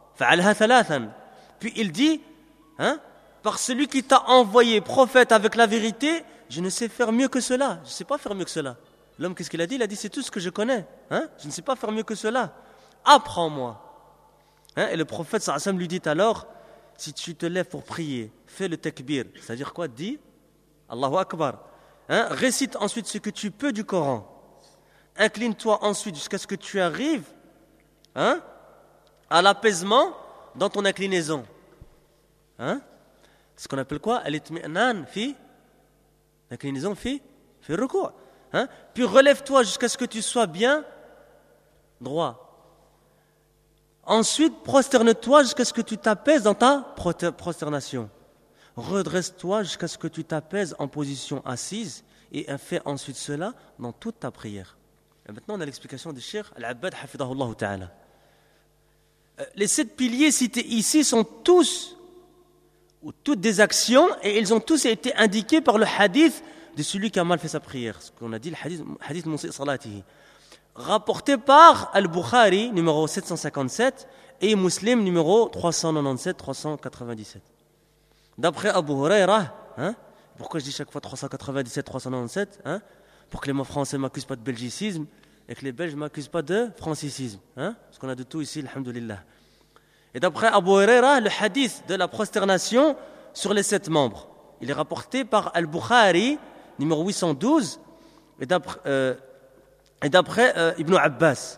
Puis il dit, hein, par celui qui t'a envoyé prophète avec la vérité, je ne sais faire mieux que cela. Je ne sais pas faire mieux que cela. L'homme, qu'est-ce qu'il a dit? Il a dit, c'est tout ce que je connais. Hein? Je ne sais pas faire mieux que cela. Apprends-moi. Hein? Et le prophète sallallahu alayhi wa sallam lui dit alors, si tu te lèves pour prier, fais le takbir. C'est-à-dire quoi? Dis Allahu Akbar. Hein? Récite ensuite ce que tu peux du Coran. Incline-toi ensuite jusqu'à ce que tu arrives, hein, à l'apaisement dans ton inclinaison. Hein? Ce qu'on appelle quoi? Al-itmi'nan fi l'inclinaison fi fi ruku'. Hein? Puis relève-toi jusqu'à ce que tu sois bien droit. Ensuite, prosterne-toi jusqu'à ce que tu t'apaises dans ta prosternation. Redresse-toi jusqu'à ce que tu t'apaises en position assise et fais ensuite cela dans toute ta prière. Et maintenant, on a l'explication du Cheikh Al-Abbad hafidahullah ta'ala. Les sept piliers cités ici sont tous, ou toutes des actions, et ils ont tous été indiqués par le hadith de celui qui a mal fait sa prière. Ce qu'on a dit, le hadith, hadith Musi' salatihi. Rapporté par Al-Bukhari, numéro sept cent cinquante-sept, et Muslim, numéro trois cent quatre-vingt-dix-sept trois cent quatre-vingt-dix-sept. D'après Abu Huraira, hein, pourquoi je dis chaque fois trois cent quatre-vingt-dix-sept trois cent quatre-vingt-dix-sept, hein, pour que les Français ne m'accusent pas de belgicisme, et que les Belges ne m'accusent pas de francicisme. Hein? Parce qu'on a de tout ici, alhamdoulilah. Et d'après Abu Huraira, le hadith de la prosternation sur les sept membres, il est rapporté par Al-Bukhari, numéro huit cent douze, et d'après, euh, et d'après euh, Ibn Abbas,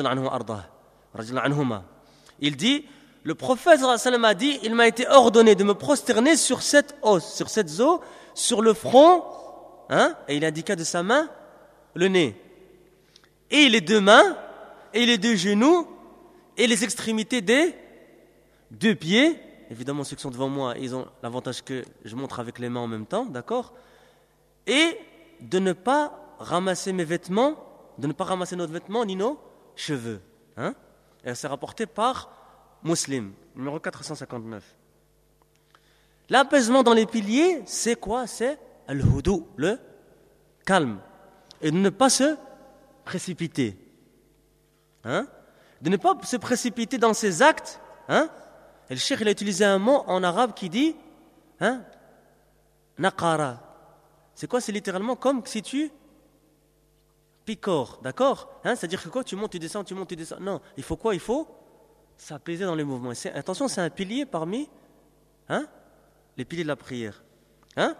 il dit, le prophète sallallahu alayhi wa sallam a dit, il m'a été ordonné de me prosterner sur sept os, sur sept os, sur le front, hein, et il indiqua de sa main le nez. Et les deux mains, et les deux genoux, et les extrémités des deux pieds. Évidemment, ceux qui sont devant moi, ils ont l'avantage que je montre avec les mains en même temps, d'accord? Et de ne pas ramasser mes vêtements, de ne pas ramasser nos vêtements ni nos cheveux. Hein? Et c'est rapporté par Muslim, numéro quatre cent cinquante-neuf. L'apaisement dans les piliers, c'est quoi? C'est al-hudu, le calme. Et de ne pas se précipiter. Hein? De ne pas se précipiter dans ses actes. Hein? Et le cheikh, il a utilisé un mot en arabe qui dit, hein, naqara. C'est quoi? C'est littéralement comme si tu picores, d'accord? Hein? C'est-à-dire que quoi? Tu montes, tu descends, tu montes, tu descends. Non, il faut quoi? Il faut s'apaiser dans les mouvements. C'est, attention, c'est un pilier parmi, hein, les piliers de la prière. Hein?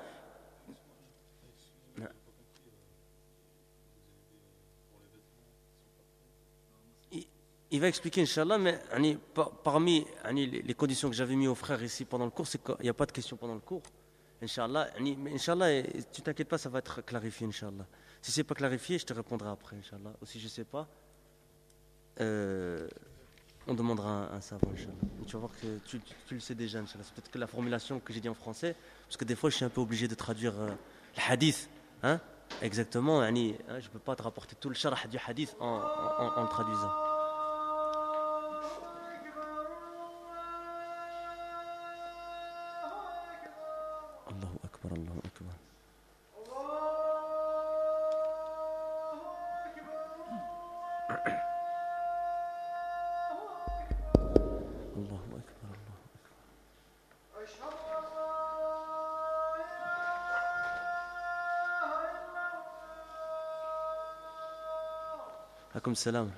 Il va expliquer, Inch'Allah, mais parmi les conditions que j'avais mis aux frères ici pendant le cours, c'est qu'il n'y a pas de questions pendant le cours. Inch'Allah, mais Inch'Allah, tu t'inquiètes pas, ça va être clarifié, Inch'Allah. Si ce n'est pas clarifié, je te répondrai après, Inch'Allah. Ou si je ne sais pas, euh, On demandera un, un savant, Inch'Allah. Tu vas voir que tu, tu, tu le sais déjà, Inch'Allah. C'est peut-être que la formulation que j'ai dit en français, parce que des fois je suis un peu obligé de traduire euh, le hadith. Hein? Exactement, yani, hein, je ne peux pas te rapporter tout le sharh du hadith en, en, en, en le traduisant. Allahu Akbar, Allahu Akbar. Allahu Akbar, Allahu Akbar. Akum salam.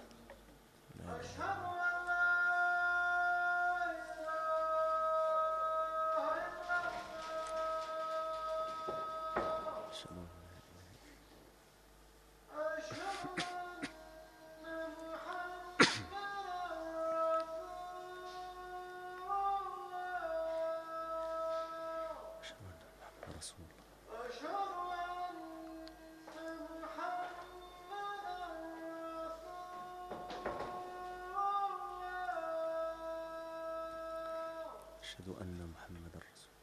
أشهد أن محمد رسول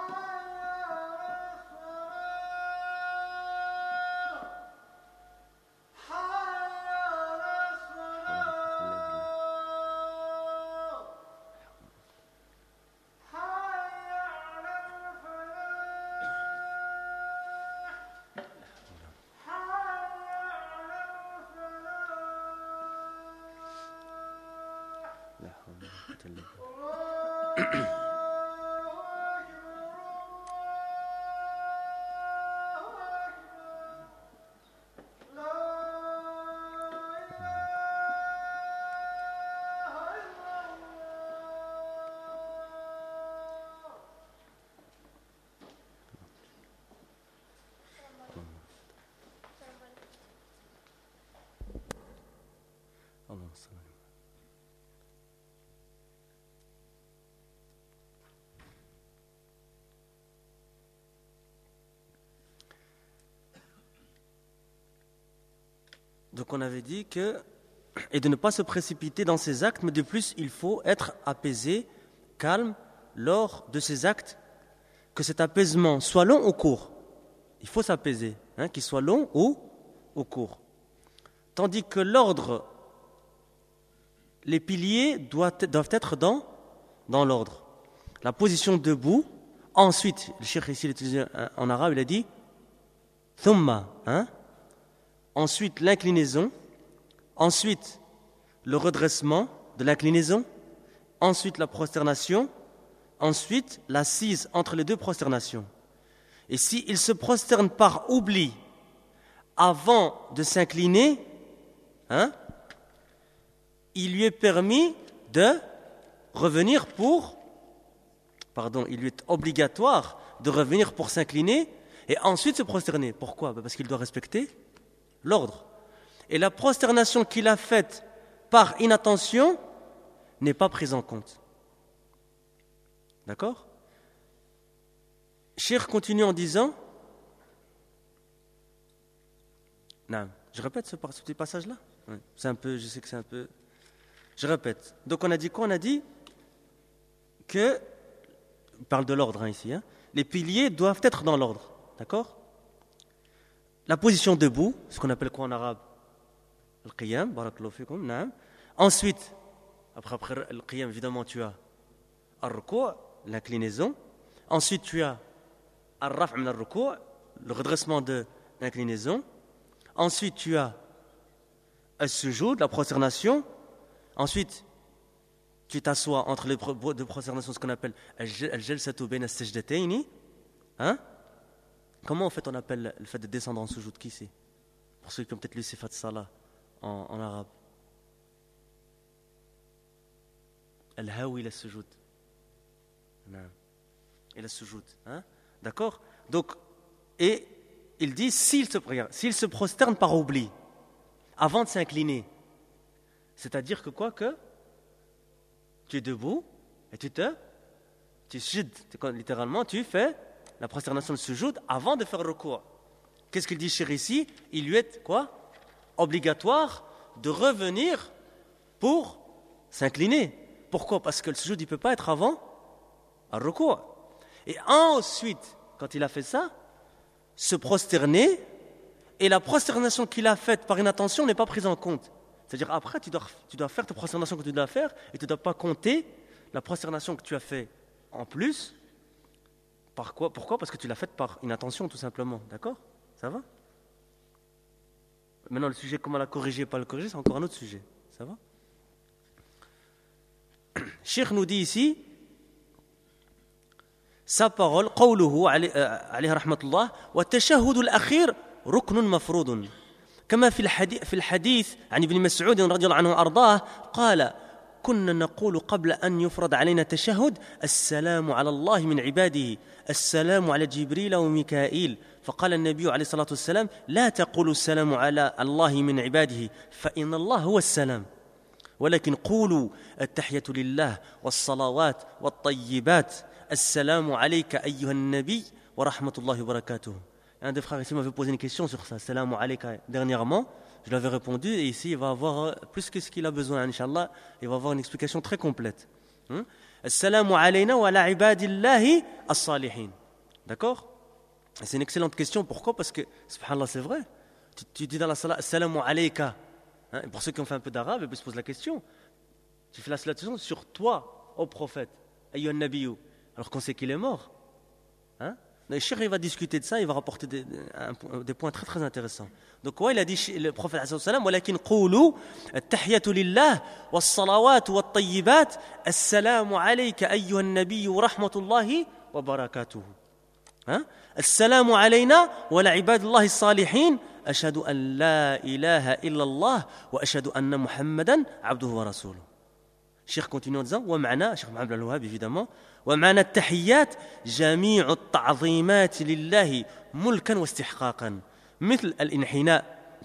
لا حول ولا قوة إلا بالله. اللهم صل على Donc on avait dit que, et de ne pas se précipiter dans ses actes, mais de plus il faut être apaisé, calme lors de ces actes, que cet apaisement soit long ou court. Il faut s'apaiser, hein, qu'il soit long ou, ou court. Tandis que l'ordre, les piliers doivent, doivent être dans, dans l'ordre. La position debout, ensuite, le cheikh ici l'utilisé en arabe, il a dit thumma, hein. Ensuite, l'inclinaison. Ensuite, le redressement de l'inclinaison. Ensuite, la prosternation. Ensuite, l'assise entre les deux prosternations. Et s'il se prosterne par oubli avant de s'incliner, hein, il lui est permis de revenir pour... Pardon, il lui est obligatoire de revenir pour s'incliner et ensuite se prosterner. Pourquoi ? Parce qu'il doit respecter l'ordre. Et la prosternation qu'il a faite par inattention n'est pas prise en compte. D'accord ? Cheikh continue en disant, non, je répète ce, ce petit passage-là. Ouais, c'est un peu, je sais que c'est un peu. Je répète. Donc on a dit quoi ? On a dit que, on parle de l'ordre hein, ici. Hein, les piliers doivent être dans l'ordre. D'accord ? La position debout, ce qu'on appelle quoi en arabe ? Le qiyam, barakallahu fikum, naam. Ensuite, après, après le qiyam, évidemment, tu as ar-ruku', l'inclinaison. Ensuite, tu as ar-raf' min ar-ruku', le redressement de l'inclinaison. Ensuite, tu as as-sujoud, la prosternation. Ensuite, tu t'assois entre les deux prosternations, ce qu'on appelle al-jalsatu bayna as-sajdatayn. Hein ? Comment en fait on appelle le fait de descendre en sujoud ? Qui c'est ? Pour ceux qui ont peut-être lu Sifat Salah en, en arabe. Al-hawi la sujoud. Et la sujoud. Hein ? D'accord ? Donc, et il dit, s'il se, regarde, s'il se prosterne par oubli, avant de s'incliner, c'est-à-dire que quoi que tu es debout et tu te, tu sujoud, littéralement, tu fais la prosternation de sujoud avant de faire le recours. Qu'est-ce qu'il dit chez ici ? Il lui est quoi ? Obligatoire de revenir pour s'incliner. Pourquoi? Parce que le sujoud, il ne peut pas être avant al-ruku'. Et ensuite, quand il a fait ça, se prosterner, et la prosternation qu'il a faite par inattention n'est pas prise en compte. C'est-à-dire après, tu dois, tu dois faire ta prosternation que tu dois faire, et tu ne dois pas compter la prosternation que tu as fait en plus. Par quoi? Pourquoi? Parce que tu l'as faite par inattention, tout simplement. D'accord? Ça va? Maintenant, le sujet, comment la corriger, pas le corriger, c'est encore un autre sujet. Ça va? Cheikh nous dit ici, sa parole, قوله عليه رحمة الله والتشهد الأخير ركن مفروض كما في الحديث في الحديث عن ابن مسعود رضي الله عنه وأرضاه قال كنا نقول قبل أن يفرض علينا التشهد السلام على الله من عباده السلام على جبريل وميكائيل فقال النبي عليه الصلاة والسلام لا تقولوا السلام على الله من عباده فإن الله هو السلام ولكن قولوا التحية لله والصلوات والطيبات السلام عليك أيها النبي ورحمة الله وبركاته. Un des frères ici m'avait posé une question sur ça, Salam alayka, dernièrement. Je lui avais répondu et ici il va avoir plus que ce qu'il a besoin, Inch'Allah. Il va avoir une explication très complète. Assalamu alayna wa ala ibadillahi as-salihin. D'accord? C'est une excellente question. Pourquoi? Parce que, subhanallah, c'est vrai. Tu, tu dis dans la salat, Assalamu alayka. Hein, pour ceux qui ont fait un peu d'arabe, ils se posent la question. Tu fais la salutation sur toi, ô prophète, ayyuhan nabiyyu, alors qu'on sait qu'il est mort. Hein? Le cheikh, il va discuter de ça, il va rapporter des, un, des points très très intéressants. Donc, ouais, il a dit, le prophète, walakin qulu, at-tahiyatu lillah, was-salawat, wat-tayyibat, assalamu alayka ayyuhan nabiyyu, rahmatullahi wa barakatuhu. Hein? Assalamu alayna wa ala ibadillahi as-salihin. أشهد أن لا إله إلا الله وأشهد أن محمدا عبده ورسوله. الشيخ continue en disant ومعنى الشيخ محمد الوهاب évidemment ومعنى التحيات جميع التعظيمات لله ملكا واستحقاقا مثل الانحناء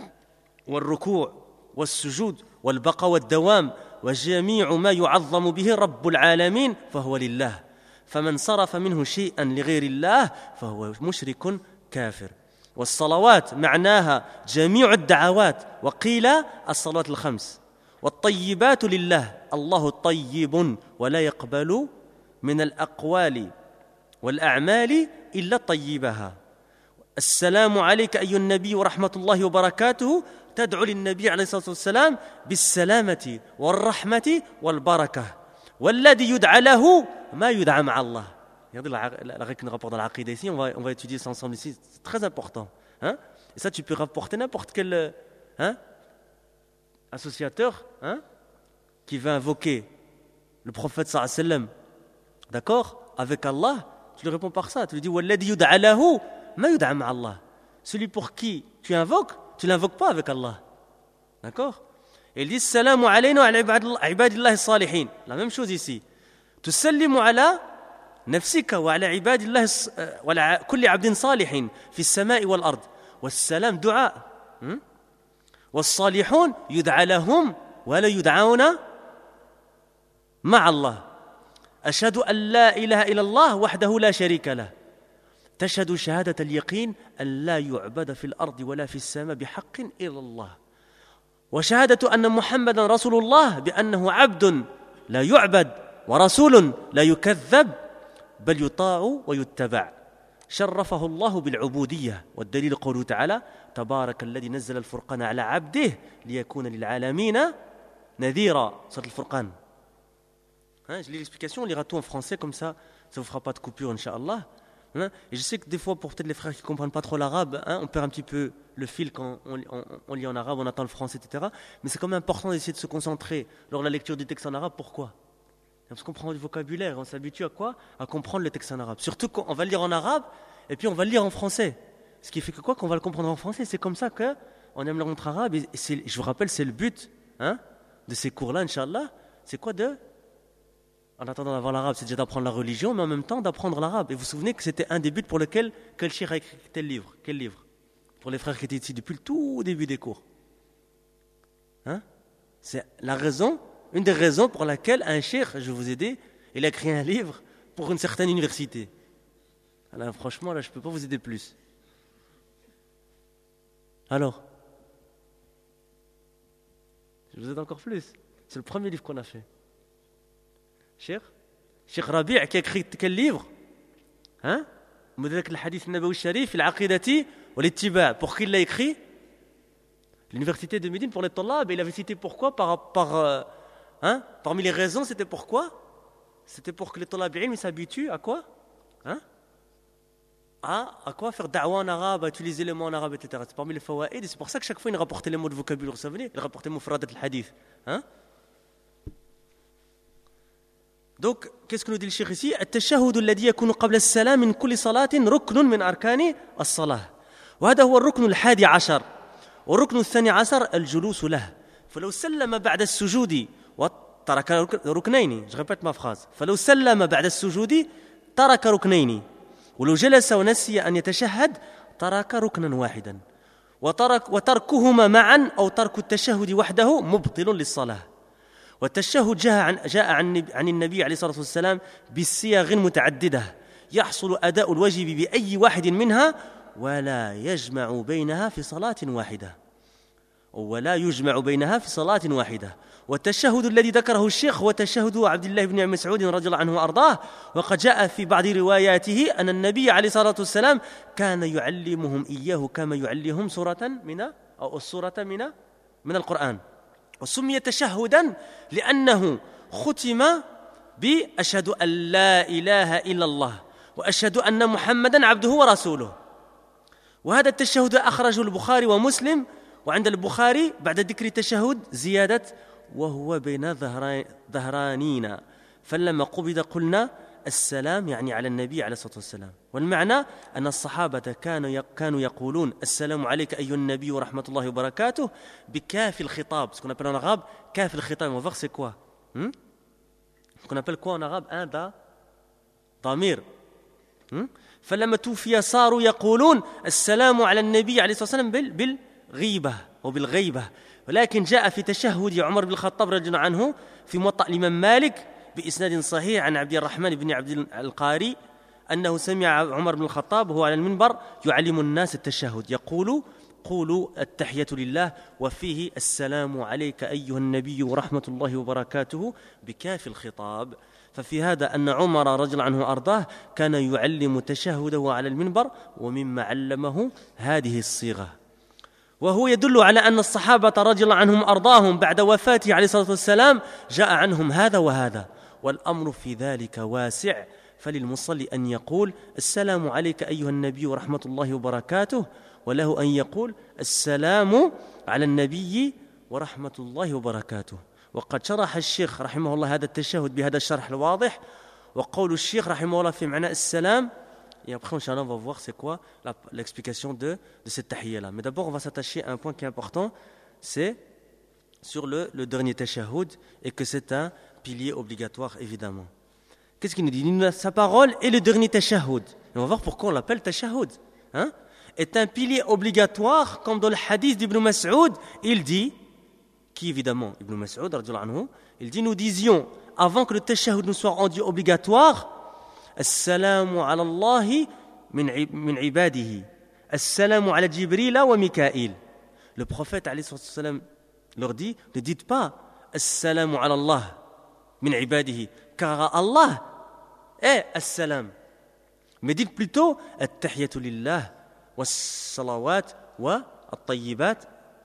والركوع والسجود والبقاء والدوام وجميع ما يعظم به رب العالمين فهو لله فمن صرف منه شيئا لغير الله فهو مشرك كافر. والصلوات معناها جميع الدعوات وقيل الصلوات الخمس والطيبات لله الله طيب ولا يقبل من الأقوال والأعمال إلا طيبها. السلام عليك أيها النبي ورحمة الله وبركاته تدعو للنبي عليه الصلاة والسلام بالسلامة والرحمة والبركة والذي يدعى له ما يدعى مع الله. Regardez la, la règle qu'on rapporte dans l'aqida ici, on va, on va étudier ça ensemble ici, c'est très important. Hein? Et ça, tu peux rapporter n'importe quel hein, associateur hein, qui veut invoquer le prophète sallallahu alayhi wa sallam, d'accord, avec Allah, tu lui réponds par ça, tu lui dis walladhi yud'a lahu ma yud'a ma'a Allah. Celui pour qui tu invoques, tu l'invoques pas avec Allah. D'accord? Et il dit salamu alayna wa ala ibadillahi salihin. La même chose ici. Tusallimu ala نفسك وعلى عباد الله وعلى كل عبد صالح في السماء والأرض والسلام دعاء والصالحون يدعى لهم ولا يدعون مع الله أشهد أن لا إله إلا الله وحده لا شريك له تشهد شهادة اليقين أن لا يعبد في الأرض ولا في السماء بحق إلا الله وشهادة أن محمدا رسول الله بأنه عبد لا يعبد ورسول لا يكذب بل يطاع ويتبع شرفه الله بالعبودية والدليل قوله تعالى تبارك الذي نزل الفرقان على عبده ليكون للعالمين نذيرا. سورة الفرقان. Hein, je lis l'explication, on lira tout en français comme ça, ça vous fera pas de coupure, Inch'Allah. Hein, et je sais que des fois, pour peut-être les frères qui ne comprennent pas trop l'arabe, hein, on perd un petit peu le fil quand on, on, on lit en arabe, on attend le français, et cetera. Mais c'est quand même important d'essayer de se concentrer lors de la lecture du texte en arabe. Pourquoi? Parce qu'on prend du vocabulaire, on s'habitue à quoi? À comprendre le texte en arabe. Surtout qu'on va le lire en arabe et puis on va le lire en français. Ce qui fait que quoi? Qu'on va le comprendre en français. C'est comme ça qu'on aime le montre arabe. Et c'est, je vous rappelle, c'est le but hein, de ces cours-là, Inch'Allah. C'est quoi de... En attendant d'avoir l'arabe, c'est déjà d'apprendre la religion, mais en même temps d'apprendre l'arabe. Et vous vous souvenez que c'était un des buts pour lequel quel cheikh a écrit tel livre? Quel livre? Pour les frères qui étaient ici depuis le tout début des cours. Hein? C'est la raison... Une des raisons pour laquelle un cheikh, je vais vous aider, il a écrit un livre pour une certaine université. Alors franchement, là, je ne peux pas vous aider plus. Alors, je vous aide encore plus. C'est le premier livre qu'on a fait. Cheikh Cheikh Rabi' qui a écrit quel livre hein مدرك الحديث النبوي الشريف في العقيدة والاتباع. Pour qui il l'a écrit? L'université de Médine pour les Talab. Et il avait cité pourquoi par, par, euh, hein parmi les raisons, c'était pourquoi? C'était pour que les Talabi'in s'habituent à quoi hein à, à quoi faire da'wa en arabe, à utiliser les mots en arabe, et cetera. C'est parmi les fawaïd. Et c'est pour ça que chaque fois, il rapportait les mots de vocabulaire. Vous savez, il rapportait mufradat al-hadith. Hein Donc, qu'est-ce que nous dit le cheikh ici? التشهد الذي يكون قبل السلام من كل صلاة ركن من أركان الصلاة. وهذا هو الركن الحادي عشر. والركن الثاني عشر الجلوس له. فلو سلم بعد السجود وترك ركنين. Je répète ma phrase. فلو سلم بعد السجود ترك ركنين. ولو جلس ونسي أن يتشهد ترك ركنا واحدا. وترك وتركهما معا أو ترك التشهد وحده مبطل للصلاة. والتشهد جاء عن جاء عن عن النبي عليه الصلاة والسلام بصيغ متعددة يحصل أداء الواجب بأي واحد منها ولا يجمع بينها في صلاة واحدة ولا يجمع بينها في صلاة واحدة. والتشهد الذي ذكره الشيخ هو تشهد عبد الله بن مسعود رضي الله عنه وأرضاه. وقد جاء في بعض رواياته أن النبي عليه الصلاة والسلام كان يعلمهم إياه كما يعلمهم سورة من أو السورة من من القرآن. وسمي تشهدا لأنه ختم بأشهد أن لا إله إلا الله وأشهد أن محمدا عبده ورسوله. وهذا التشهد أخرجه البخاري ومسلم. وعند البخاري بعد ذكر التشهد زيادة وهو بين ظهرانينا فلما قبض قلنا السلام يعني على النبي عليه الصلاة والسلام. والمعنى أن الصحابة كانوا كانوا يقولون السلام عليك أيها النبي ورحمة الله وبركاته بكاف الخطاب. Ce qu'on appelle en arabe كاف الخطاب. On va voir c'est quoi hmm? Ce qu'on appelle quoi en arabe un da ضمير hmm? فلما توفي صاروا يقولون السلام على النبي عليه الصلاة والسلام بال بالغيبة وبالغيبة. ولكن جاء في تشهد عمر بن الخطاب رضي الله عنه في موطأ الإمام مالك بإسناد صحيح عن عبد الرحمن بن عبد القاري أنه سمع عمر بن الخطاب وهو على المنبر يعلم الناس التشهد يقول قولوا التحية لله وفيه السلام عليك أيها النبي ورحمة الله وبركاته بكاف الخطاب. ففي هذا أن عمر رضي الله عنه وأرضاه كان يعلم تشهده على المنبر ومما علمه هذه الصيغة. وهو يدل على أن الصحابة رضي الله عنهم أرضاهم بعد وفاته عليه الصلاة والسلام جاء عنهم هذا وهذا. والأمر في ذلك واسع. فللمصلي أن يقول السلام عليك أيها النبي ورحمة الله وبركاته وله أن يقول السلام على النبي ورحمة الله وبركاته. وقد شرح الشيخ رحمه الله هذا التشهد بهذا الشرح الواضح. وقول الشيخ رحمه الله في معنى السلام. Et après, Inch'Allah, on va voir c'est quoi la, l'explication de, de cette tahiyya-là. Mais d'abord, on va s'attacher à un point qui est important, c'est sur le, le dernier tashahhud, et que c'est un pilier obligatoire, évidemment. Qu'est-ce qu'il nous dit? Il nous dit sa parole et le dernier tashahhud. Et on va voir pourquoi on l'appelle tashahhud. Hein? Est un pilier obligatoire, comme dans le hadith d'Ibn Mas'ud, il dit, qui évidemment, Ibn Mas'ud, anhu, il dit, nous disions, avant que le tashahhud nous soit rendu obligatoire, السلام على الله من من عباده السلام على جبريل وميكائيل. Le prophète عليه الصلاة والسلام leur dit ne dites pas السلام على الله من عباده car Allah est السلام, mais dites plutôt التحية لله والصلوات والطيبات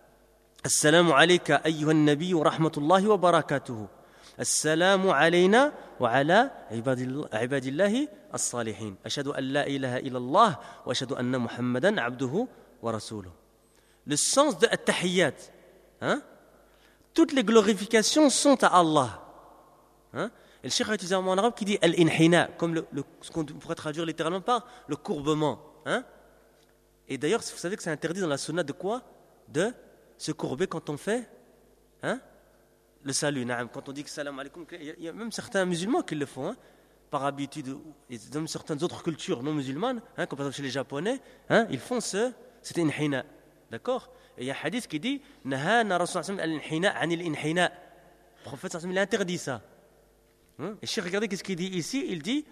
السلام عليك أيها النبي ورحمة الله وبركاته السلام علينا وعلى عباد الله الصالحين أشهد أن لا إله إلا الله وأشهد أن محمدا عبده ورسوله. Le sens de التحيات, hein? Toutes les glorifications sont à Allah. Hein? Et le cheikh a utilisé un mot en arabe qui dit al-inhina, comme le, le, ce qu'on pourrait traduire littéralement par le courbement. Hein? Et d'ailleurs, vous savez que c'est interdit dans la sunna de quoi? De se courber quand on fait hein? Le salut. Quand on dit que salam alaikum, il y a même certains musulmans qui le font, hein? Par habitude, et même certaines autres cultures non musulmanes, hein? Comme par exemple chez les Japonais, hein? Ils font ce, c'est inhina. D'accord? Et il y a un hadith qui dit Nahana Rasulullah al-inhina anil inhina. Le prophète il a interdit ça. Hein? Et Cheikh, regardez qu'est-ce qu'il dit ici. Il dit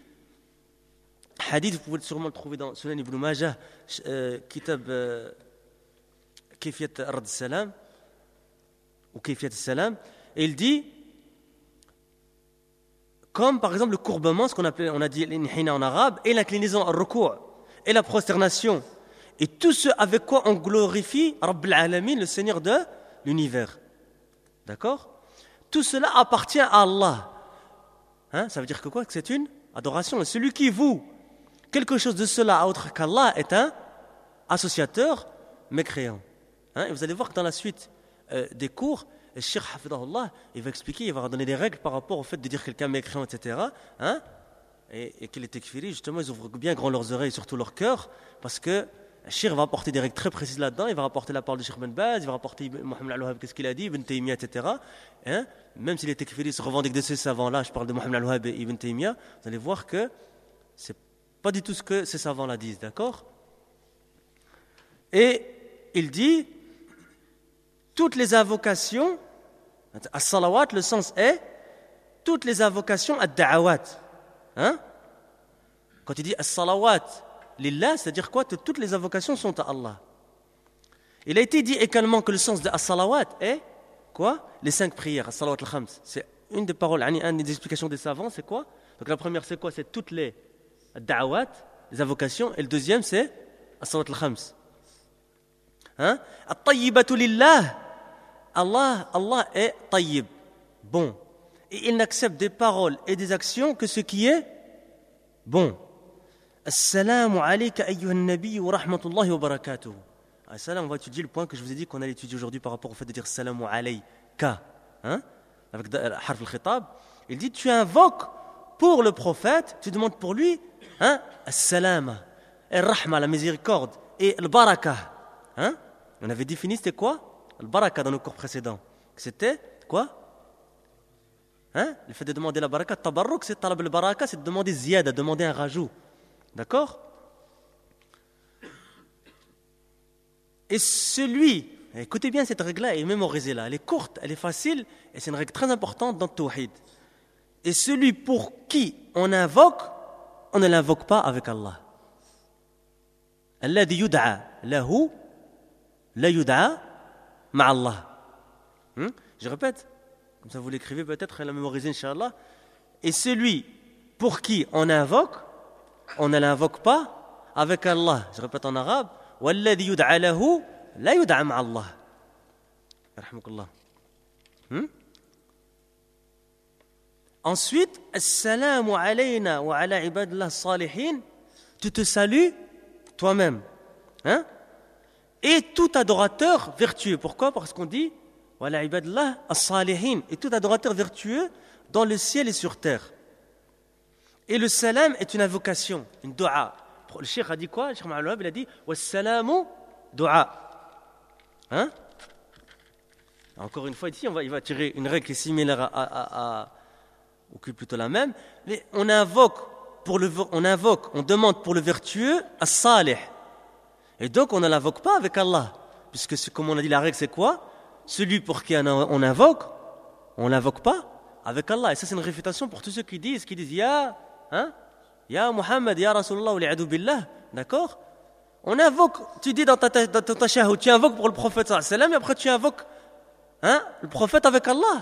hadith, vous pouvez sûrement le trouver dans Sunan Ibn Majah, euh, Kitab euh, Kayfiyat Rad Salam ou Kayfiyat Salam. Et il dit comme par exemple le courbement, ce qu'on appelle, on a dit l'inhina en arabe, et l'inclinaison al-ruku' et la prosternation. Et tout ce avec quoi on glorifie Rabb al-Alamin, le Seigneur de l'univers. D'accord? Tout cela appartient à Allah. Hein? Ça veut dire que quoi? Que c'est une adoration. Et celui qui voue quelque chose de cela autre qu'Allah est un associateur mécréant. Hein? Et vous allez voir que dans la suite euh, des cours, le Cheikh Hafidahullah, il va expliquer, il va donner des règles par rapport au fait de dire quelqu'un mécréant, et cetera. Hein? Et, et qu'il est tekfiri, justement, ils ouvrent bien grand leurs oreilles, surtout leur cœur, parce que le Cheikh va apporter des règles très précises là-dedans. Il va rapporter la parole de Cheikh Ben Baz, il va rapporter Mohamed Al-Wahhab, qu'est-ce qu'il a dit, Ibn Taymiyyah, et cetera. Hein? Même si les tekfiris se revendiquent de ces savants-là, je parle de Mohamed Al-Wahhab et Ibn Taymiyyah, vous allez voir que c'est pas du tout ce que ces savants-là disent, d'accord? Et il dit, toutes les invocations, as-salawat, le sens est, toutes les invocations ad-da'awat. Hein? Quand il dit as-salawat, lillah, c'est-à-dire quoi? Que toutes les invocations sont à Allah. Il a été dit également que le sens de as-salawat est quoi? Les cinq prières, as-salawat al-khams. C'est une des paroles, une des explications des savants, c'est quoi? Donc la première, c'est quoi? C'est toutes les da'awat, les invocations. Et le deuxième, c'est as-salawat al-khams. Hein? At-tayyibatu lillah. Allah, Allah est tayyib, bon. Et il n'accepte des paroles et des actions que ce qui est bon. Assalamu alayka ayyuhan nabiy wa rahmatullahi wa barakatuh. Assalam, on va étudier le point que je vous ai dit qu'on allait étudier aujourd'hui par rapport au fait de dire Assalamu alayka, hein, avec harf al-khitab. Il dit, tu invoques pour le prophète, tu demandes pour lui, hein, Assalam, et rahma, la miséricorde, et le baraka. Hein? On avait défini c'était quoi? Le baraka dans nos cours précédents. C'était quoi? Hein? Le fait de demander la baraka, tabarruk, c'est talab le baraka, c'est de demander ziyada, demander un rajout. D'accord? Et celui, écoutez bien cette règle-là et mémorisez-la, elle est courte, elle est facile et c'est une règle très importante dans le tawhid. Et celui pour qui on invoque, on ne l'invoque pas avec Allah. Alladhi yud'a lahu la yud'a ma'allah. Hmm? Je répète, comme ça vous l'écrivez peut-être et la mémorisez, Inch'Allah. Et celui pour qui on invoque, on ne l'invoque pas avec Allah. Je répète en arabe, walladhi yud'a lahu la yud'a ma'allah. Rahmukallah. Hmm? Ensuite, assalamu alayna wa ala ibadillah salihin. Tu te salues toi-même. Hein? Et tout adorateur vertueux. Pourquoi? Parce qu'on dit wa ala ibadillah as-salihin. Et tout adorateur vertueux dans le ciel et sur terre. Et le salam est une invocation, une dua. Le cheikh a dit quoi? Le cheikh Mohamed Al-Wahhab, il a dit wassalamu dua. Hein? Encore une fois, ici, on va, il va tirer une règle qui est similaire à, à, à, à ou qui est plutôt la même. Mais on invoque, pour le, on invoque, on demande pour le vertueux as-salih. Et donc, on ne l'invoque pas avec Allah. Puisque, comme on a dit, la règle, c'est quoi? Celui pour qui on invoque, on ne l'invoque pas avec Allah. Et ça, c'est une réfutation pour tous ceux qui disent, qui disent, Ya, hein? Ya Muhammad, Ya Rasulullah, ou li'adou billah. D'accord? On invoque, tu dis dans ta, dans ta tashahhud, tu invoques pour le prophète sallallahu alayhi wa sallam, et après tu invoques, hein, le prophète avec Allah.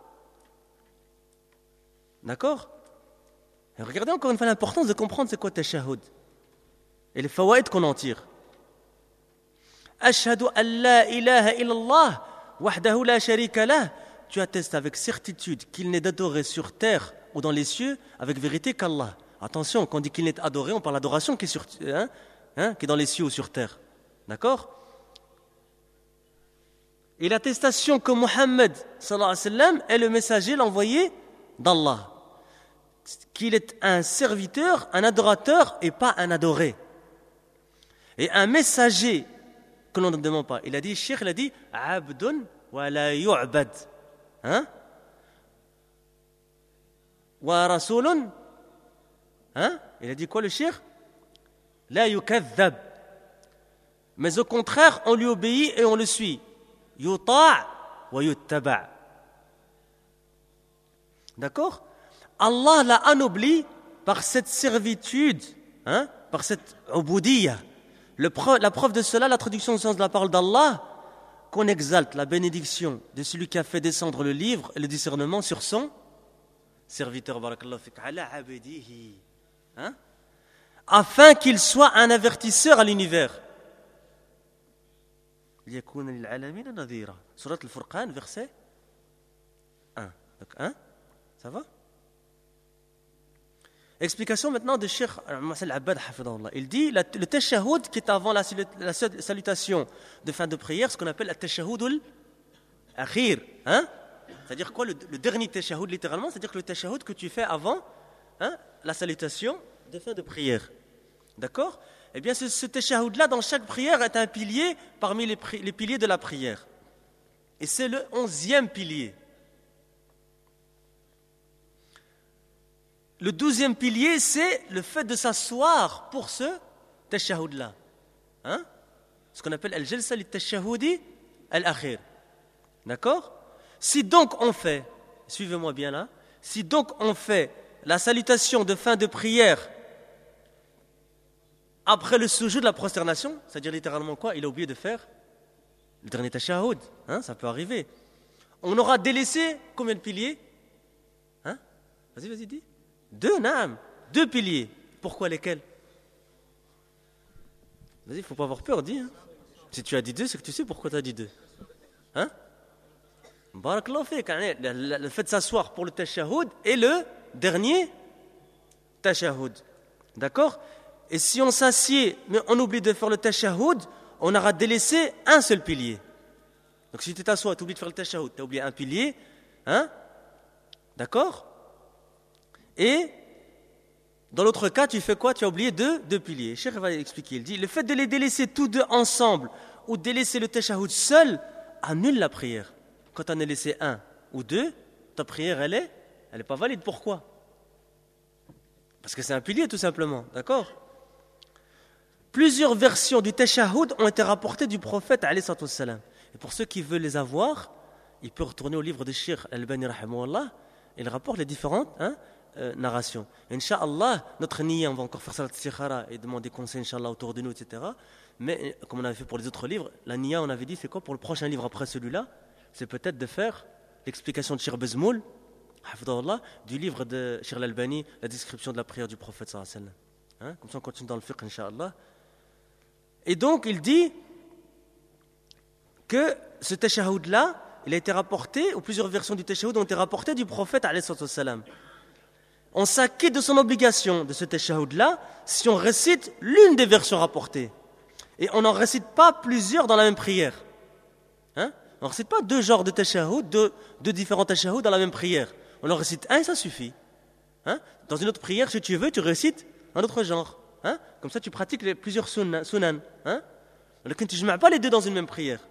D'accord? Et regardez encore une fois l'importance de comprendre c'est quoi tashahhud et les fawaïd qu'on en tire. Ashhadu an la ilaha illallah wahdahu la sharika lah. Tu attestes avec certitude qu'il n'est d'adoré sur terre ou dans les cieux avec vérité qu'Allah. Attention, quand on dit qu'il n'est adoré, on parle d'adoration qui est, sur, hein, hein, qui est dans les cieux ou sur terre. D'accord? Et l'attestation que Muhammad sallallahu alayhi wa sallam est le messager, l'envoyé d'Allah. Qu'il est un serviteur, un adorateur et pas un adoré. Et un messager que l'on ne demande pas. Il a dit, Cheikh, il a dit, Abdun wa la yu'bad. Hein? Wa rasulun. Hein? Il a dit quoi le Cheikh? La yukadhab. Mais au contraire, on lui obéit et on le suit. Yuta' wa yuttaba'. D'accord? Allah l'a anobli par cette servitude, hein, par cette ubudiyya. Le preuve, la preuve de cela, la traduction au sens de la parole d'Allah, qu'on exalte la bénédiction de celui qui a fait descendre le livre et le discernement sur son serviteur barakallahu fik ala abdihi, hein, afin qu'il soit un avertisseur à l'univers. ليكون للعالمين نذيرا. Sourate Al-Furqan, verset un. Donc un, ça va? Explication maintenant de Cheikh Mouhassel Abbad hafidahullah. Il dit la, le tashahhud qui est avant la, la salutation de fin de prière, ce qu'on appelle le tashahhud al-akhir, hein? C'est-à-dire quoi le, le dernier tashahhud littéralement, c'est-à-dire que le tashahhud que tu fais avant, hein, la salutation de fin de prière. D'accord? Eh bien ce, ce tashahhud là dans chaque prière est un pilier parmi les, pri- les piliers de la prière. Et c'est le onzième pilier. Le douzième pilier, c'est le fait de s'asseoir pour ce tashahhud-là. Hein? Ce qu'on appelle al-jalsa lit-tashahhudi al-akhir. D'accord? Si donc on fait, suivez-moi bien là, si donc on fait la salutation de fin de prière après le sujoud de la prosternation, c'est-à-dire littéralement quoi? Il a oublié de faire le dernier tashahhud. Hein? Ça peut arriver. On aura délaissé combien de piliers? Hein? Vas-y, vas-y, dis. Deux, naam, deux piliers. Pourquoi lesquels? Vas-y, il ne faut pas avoir peur, dis. Hein. Si tu as dit deux, c'est que tu sais pourquoi tu as dit deux. Hein? Barakallahu fik, le fait de s'asseoir pour le tashahhud et le dernier tashahhud. D'accord? Et si on s'assied, mais on oublie de faire le tashahhud, on aura délaissé un seul pilier. Donc si tu t'assois, tu oublies de faire le tashahhud, tu as oublié un pilier. Hein? D'accord? Et dans l'autre cas, tu fais quoi? Tu as oublié deux, deux piliers. Cheikh va expliquer. Il dit, le fait de les délaisser tous deux ensemble ou délaisser le tashahhud seul annule la prière. Quand tu en as laissé un ou deux, ta prière, elle est, elle est pas valide. Pourquoi? Parce que c'est un pilier, tout simplement. D'accord? Plusieurs versions du tashahhud ont été rapportées du prophète, alayhi salatu wassalam. Et pour ceux qui veulent les avoir, ils peuvent retourner au livre de Cheikh Al-Albani, rahimahullah. Il rapporte les différentes, hein, Euh, narration. Inch'Allah, notre niya, on va encore faire salat istikhara et demander conseil, Inch'Allah, autour de nous, et cetera. Mais comme on avait fait pour les autres livres, la niya, on avait dit, c'est quoi pour le prochain livre après celui-là? C'est peut-être de faire l'explication de Cheikh Bezmoul, du livre de Cheikh Al-Albani, la description de la prière du prophète sallallahu alayhi wa sallam. Hein? Comme ça, on continue dans le fiqh, Inch'Allah. Et donc, il dit que ce tashahhud-là, il a été rapporté, ou plusieurs versions du tashahhud ont été rapportées du prophète, alayhi wa sallam. On s'acquitte de son obligation de ce tashahhud-là si on récite l'une des versions rapportées. Et on n'en récite pas plusieurs dans la même prière. Hein? On ne récite pas deux genres de tashahhud, deux, deux différents tashahhud dans la même prière. On en récite un et ça suffit. Hein? Dans une autre prière, si tu veux, tu récites un autre genre. Hein? Comme ça, tu pratiques les, plusieurs sunan. sunan hein? Donc, tu ne mets pas les deux dans une même prière.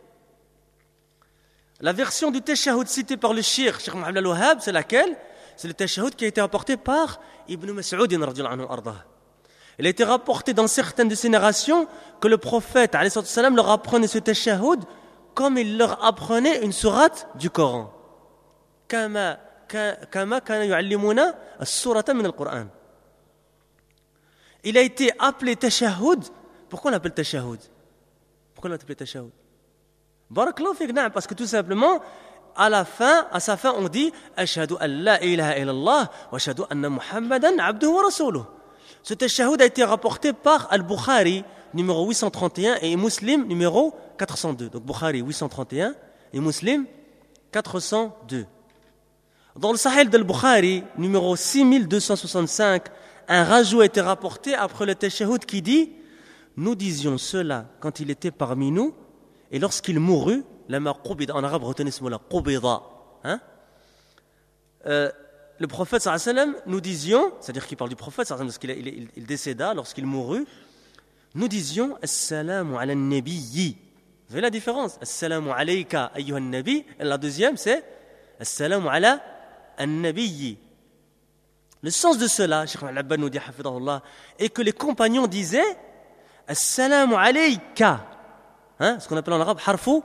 La version du tashahhud citée par le Cheikh, Cheikh Mohamed Al-Wahhab, c'est laquelle? C'est le tashahhud qui a été rapporté par Ibn Mas'ud radhiyallahu anhu ardah. Il a été rapporté dans certaines de ces narrations que le prophète alayhi salam leur apprenait ce tashahhud comme il leur apprenait une sourate du Coran. Kama kama kana yu'allimuna as-surata min al-Qur'an. Il a été appelé tashahhud. Pourquoi on l'appelle tashahhud? Pourquoi on l'appelle tashahhud? Barakallahu fik, na'am, parce que tout simplement à la fin, à sa fin, on dit Ashhadu an la ilaha illallah wa ashhadu anna Muhammadan abduhu wa rasuluh. Ce tashahhud a été rapporté par Al-Bukhari, numéro huit cent trente et un, et Muslim, numéro quatre cent deux. Donc Bukhari, huit cent trente et un, et Muslim, quatre cent deux. Dans le Sahih d'Al-Bukhari, numéro six mille deux cent soixante-cinq, un rajout a été rapporté après le tashahhud qui dit Nous disions cela quand il était parmi nous, et lorsqu'il mourut, lama qubida, en arabe, retenez ce mot-là, qubida. Hein? Euh, le prophète sallallahu alayhi wa sallam, nous disions, c'est-à-dire qu'il parle du prophète sallallahu alayhi wa sallam, lorsqu'il il, il décéda, lorsqu'il mourut, nous disions Assalamu ala nabiyyi. Vous voyez la différence? Assalamu alayka ayyuhan nabi. Et la deuxième, c'est Assalamu ala an-nabiyyi. Le sens de cela, Cheikh Al-Abbad nous dit, hafidahullah, est que les compagnons disaient Assalamu alayka. Hein? Ce qu'on appelle en arabe harfu.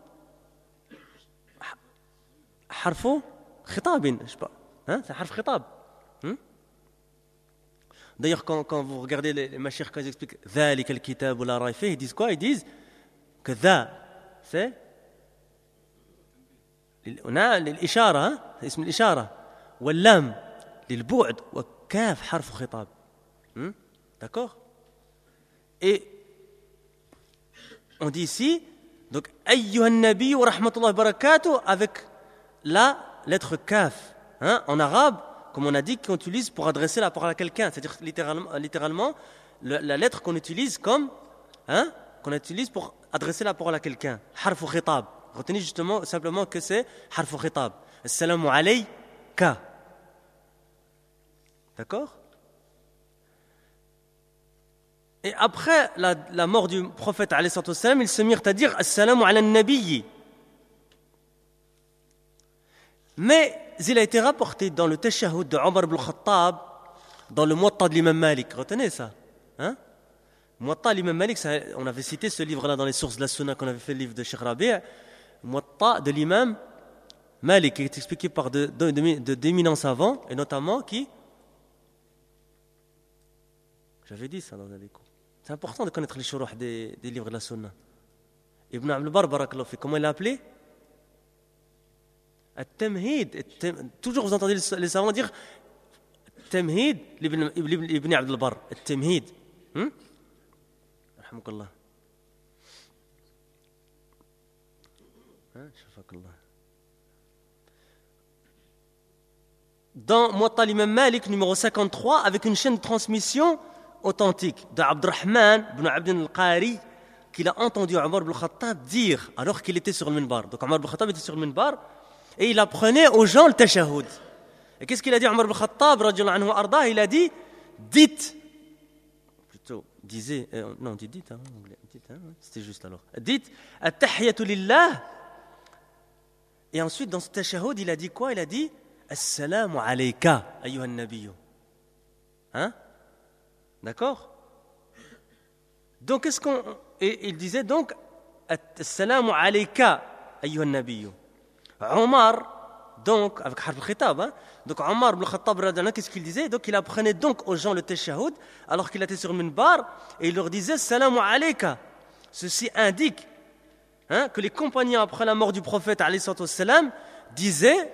Harfu khitabin, je sais pas. Hein? C'est harf khitab. Hein? D'ailleurs, quand, quand vous regardez les, les mashayikh, quand ils expliquent ذلك الكتاب لا ريب فيه, ils disent quoi? Ils disent que ذا, c'est l'ishara, hein? C'est ism l'ishara. واللام, للبعد وكاف حرف خطاب. Hmm? D'accord? Et on dit ici, donc, ayyuhan nabi wa rahmatullahi wa barakatuh avec la lettre kaf. Hein? En arabe, comme on a dit, qu'on utilise pour adresser la parole à quelqu'un. C'est-à-dire littéralement, littéralement le, la lettre qu'on utilise comme, hein? Qu'on utilise pour adresser la parole à quelqu'un. Harfu khitab. Retenez justement simplement que c'est harfu khitab. Assalamu alayka. D'accord? Et après la, la mort du prophète alayhi salatu wassalam, ils se mirent à dire Assalamu ala nabiyyi. Mais il a été rapporté dans le tashahhud de Omar ibn Khattab, dans le Muwatta de l'imam Malik. Retenez ça. Hein? Muwatta de l'imam Malik, ça, on avait cité ce livre-là dans les sources de la Sunna qu'on avait fait le livre de Cheikh Rabi'. Muwatta de l'imam Malik, qui est expliqué par de, de, de, de, d'éminents savants, et notamment qui. J'avais dit ça dans un des cours. C'est important de connaître les shuruh des, des livres de la Sunna. Ibn Abdul Barr, barakallahu fi, comment il l'a appelé? At-Tamhid. Toujours vous entendez les savants dire Tamhid l'Ibn, Ibn Abdul Barr. At-Tamhid. Hmm? Alhamdulillah. Shafakallah. Dans Muwatta l'imam Malik, numéro cinquante-trois, avec une chaîne de transmission authentique d'Abdurrahman ibn Abd al-Qari, qu'il a entendu Omar ibn Khattab dire alors qu'il était sur le minbar. Donc Omar ibn Khattab était sur le minbar et il apprenait aux gens le tashahhud. Et qu'est-ce qu'il a dit Omar ibn Khattab radiyallahu anhu arda? Il a dit dites, plutôt disait, euh, non dites, dites, hein, dites hein, c'était juste alors. Dites at-tahiyatu lillah. Et ensuite dans ce tashahhud il a dit quoi? Il a dit assalamu alayka ayyuhan nabiyyu. Hein? D'accord? Donc, qu'est-ce qu'on. Et il disait donc Assalamu alayka ayyuhan nabiyyu. Omar, donc, avec harf al-khitab, hein? Donc Omar ibn Khattab, qu'est-ce qu'il disait? Donc, il apprenait donc aux gens le tashahhud, alors qu'il était sur le minbar, et il leur disait Assalamu alayka. Ceci indique hein, que les compagnons, après la mort du prophète, alayhi salatu wassalam, disaient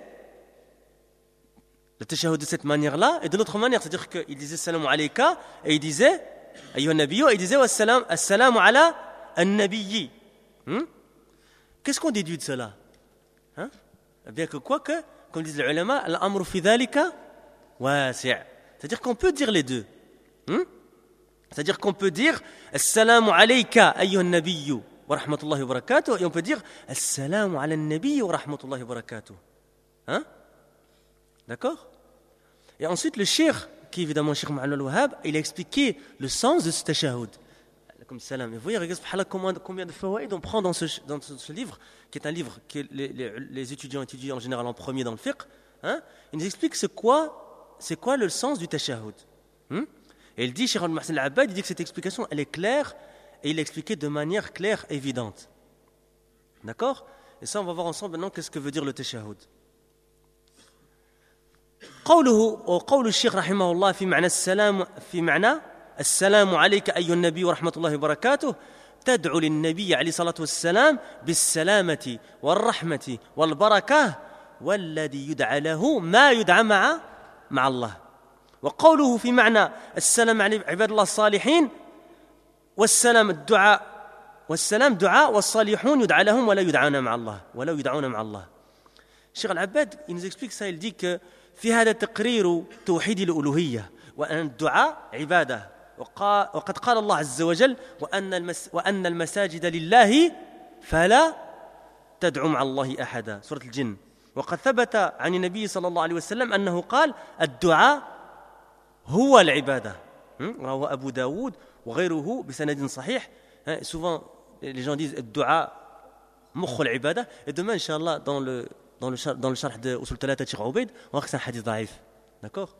le tashahhud de cette manière-là et de l'autre manière, c'est-à-dire qu'il disait Assalamu alayka et il disait Ayyuhan nabiyyu et il disait Assalamu ala an-nabiyyi. Hmm? Qu'est-ce qu'on déduit de cela? Hein? Bien que quoi que, comme disent les ulama, al-amru fi dhalika wasi'. C'est-à-dire qu'on peut dire les deux. Hmm? C'est-à-dire qu'on peut dire Assalamu alayka ayyuhan nabiyyu wa rahmatullahi wa barakatuh et on peut dire Assalamu ala an-nabiyyi wa rahmatullahi wa barakatuh. Hein? D'accord? Et ensuite, le cheikh, qui est évidemment Cheikh Muhammad al-Wahhab, il a expliqué le sens de ce tashahhud. Comme salam. Et vous voyez, regardez combien, combien de fawaïd on prend dans ce, dans ce, ce livre, qui est un livre que les, les, les étudiants étudient en général en premier dans le fiqh. Hein? Il nous explique c'est quoi, c'est quoi le sens du tashahhud. Hein? Et il dit, Cheikh al-Muhsin al-Abbad, il dit que cette explication, elle est claire, et il l'a expliqué de manière claire, évidente. D'accord? Et ça, on va voir ensemble maintenant qu'est-ce que veut dire le tashahhud. قوله وقول الشيخ رحمه الله في معنى السلام في معنى السلام عليك أيها النبي ورحمة الله وبركاته تدعو للنبي عليه الصلاة والسلام بالسلامة والرحمة والبركة والذي يدعى له ما يدعى مع مع الله. وقوله في معنى السلام على عباد الله الصالحين والسلام الدعاء والسلام دعاء والصالحون يدعى لهم ولا يدعون مع الله ولا يدعون مع الله. الشيخ العباد il nous explique ça, il dit que في هذا تقرير توحيد الألوهية وأن الدعاء عبادة وقد قال الله عز وجل وأن, المس وأن المساجد لله فلا تدعو مع الله أحدا سورة الجن. وقد ثبت عن النبي صلى الله عليه وسلم أنه قال الدعاء هو العبادة. رواه أبو داود وغيره بسند صحيح. Souvent les gens disent الدعاء مخ العبادة et demain Inch'Allah dans le dans le dans le sharh de Usul Thalatha de Cheikh Ubayd, on voit que c'est un hadith daïf. D'accord?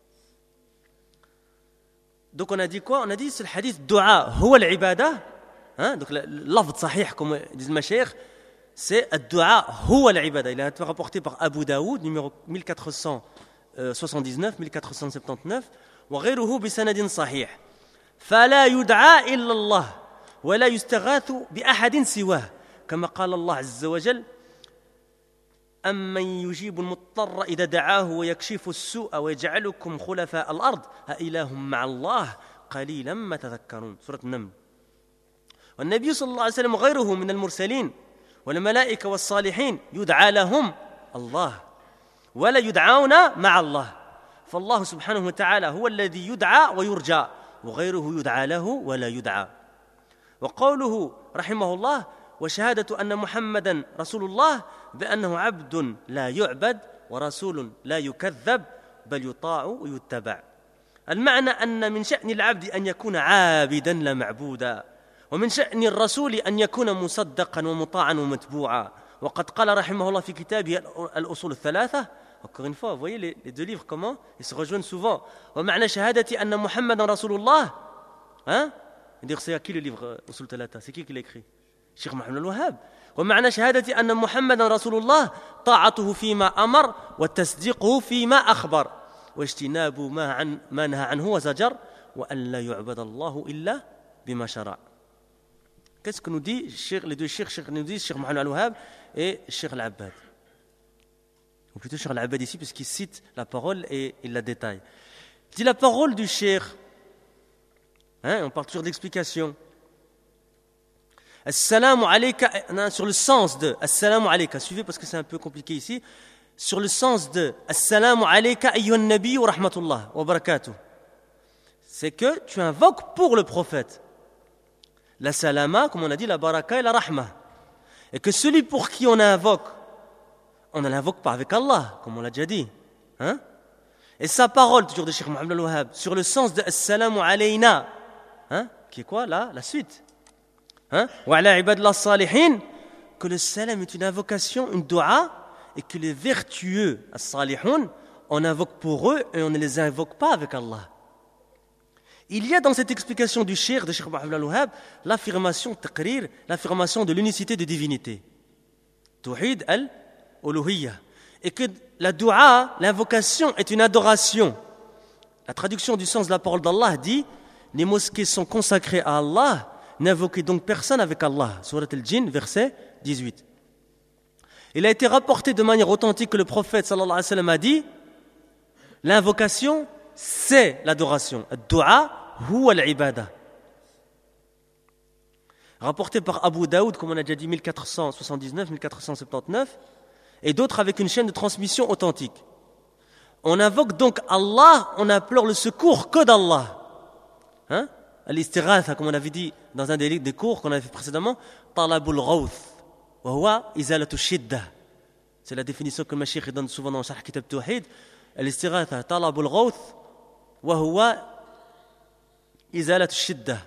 Donc on a dit quoi? On a dit c'est le hadith dua huwa al-ibada. Hein? Donc le lafz sahih comme disent ma cheikh, c'est ad-dua huwa al-ibada. Il a été rapporté par Abu Daoud numéro mille quatre cent soixante-dix-neuf mille quatre cent soixante-dix-neuf wa ghayruhu bi sanadin sahih. فلا يدعى إلا الله ولا يستغاث بأحد سواه كما قال الله عز وجل أمن يجيب المضطر إذا دعاه ويكشف السوء ويجعلكم خلفاء الأرض أإله مع الله قليلا ما تذكرون. سورة النمل. والنبي صلى الله عليه وسلم وغيره من المرسلين والملائكة والصالحين يدعى لهم الله ولا يدعون مع الله، فالله سبحانه وتعالى هو الذي يدعى ويرجى، وغيره يدعى له ولا يدعى. وقوله رحمه الله: وشهادة أن محمدا رسول الله بأنه عبد لا يعبد ورسول لا يكذب بل يطاع ويتبع. المعنى أن من شأن العبد أن يكون عابدا لا معبودا، ومن شأن الرسول أن يكون مصدقا ومطاعا ومتبوعا. وقد قال رحمه الله في كتابه الأصول الثلاثة. Encore une fois, vous voyez les, les deux livres comment ils se rejoignent souvent. ومعنى شهادة أن محمدا رسول الله. Hein? C'est à qui le livre Usul Thalatha? C'est qui qui l'a écrit? Cheikh Mohammed al-Wahhab. ومعنى شهادة أن محمدا رسول الله طاعته فيما أمر وتصديقه فيما أخبر واجتناب ما عن ما نهى عنه وزجر وأن لا يعبد الله إلا بما شرع. Qu'est-ce que nous dit les deux cheikhs nous disent, Cheikh Mohammed al-Wahhab et Cheikh al-Abbad, ou plutôt Cheikh al-Abbad ici puisqu'il cite la parole et il la détaille. Il dit la parole du cheikh, hein, on parle toujours d'explication. Assalamu alayka, sur le sens de Assalamu alayka, suivez parce que c'est un peu compliqué ici, sur le sens de Assalamu alayka ayyuhan nabi wa rahmatullah wa barakatuh. C'est que tu invoques pour le prophète la salama, comme on a dit, la baraka et la rahma. Et que celui pour qui on invoque, on ne l'invoque pas avec Allah, comme on l'a déjà dit. Hein? Et sa parole, toujours de Cheikh Mohammed al-Wahhab, sur le sens de Assalamu alayna, hein? Qui est quoi là? La suite. Hein? Wa ala ibadillah salihin, que le salam est une invocation, une dua, et que les vertueux, as-salihun, on invoque pour eux et on ne les invoque pas avec Allah. Il y a dans cette explication du cheikh de Cheikh Mohammed al-Wahhab l'affirmation taqrir, l'affirmation de l'unicité de divinité. Tawhid al-uluhiyya. Et que la dua, l'invocation est une adoration. La traduction du sens de la parole d'Allah dit: les mosquées sont consacrées à Allah, n'invoquez donc personne avec Allah. Surat al-Jinn, verset dix-huit. Il a été rapporté de manière authentique que le prophète sallallahu alayhi wa sallam a dit: l'invocation, c'est l'adoration. Ad-du'a huwa al-ibada. Rapporté par Abu Daoud, comme on a déjà dit, mille quatre cent soixante-dix-neuf mille quatre cent soixante-dix-neuf, et d'autres avec une chaîne de transmission authentique. On invoque donc Allah, on implore le secours que d'Allah. Hein? Al-istighatha, comme on avait dit dans un des, des cours qu'on avait fait précédemment, talabul ghawth, wa huwa izalatu shiddah. C'est la définition que le Mashiach donne souvent dans Sharh Kitab Tawhid. Al-istighatha, talabul ghawth, wa huwa izalatu shiddah.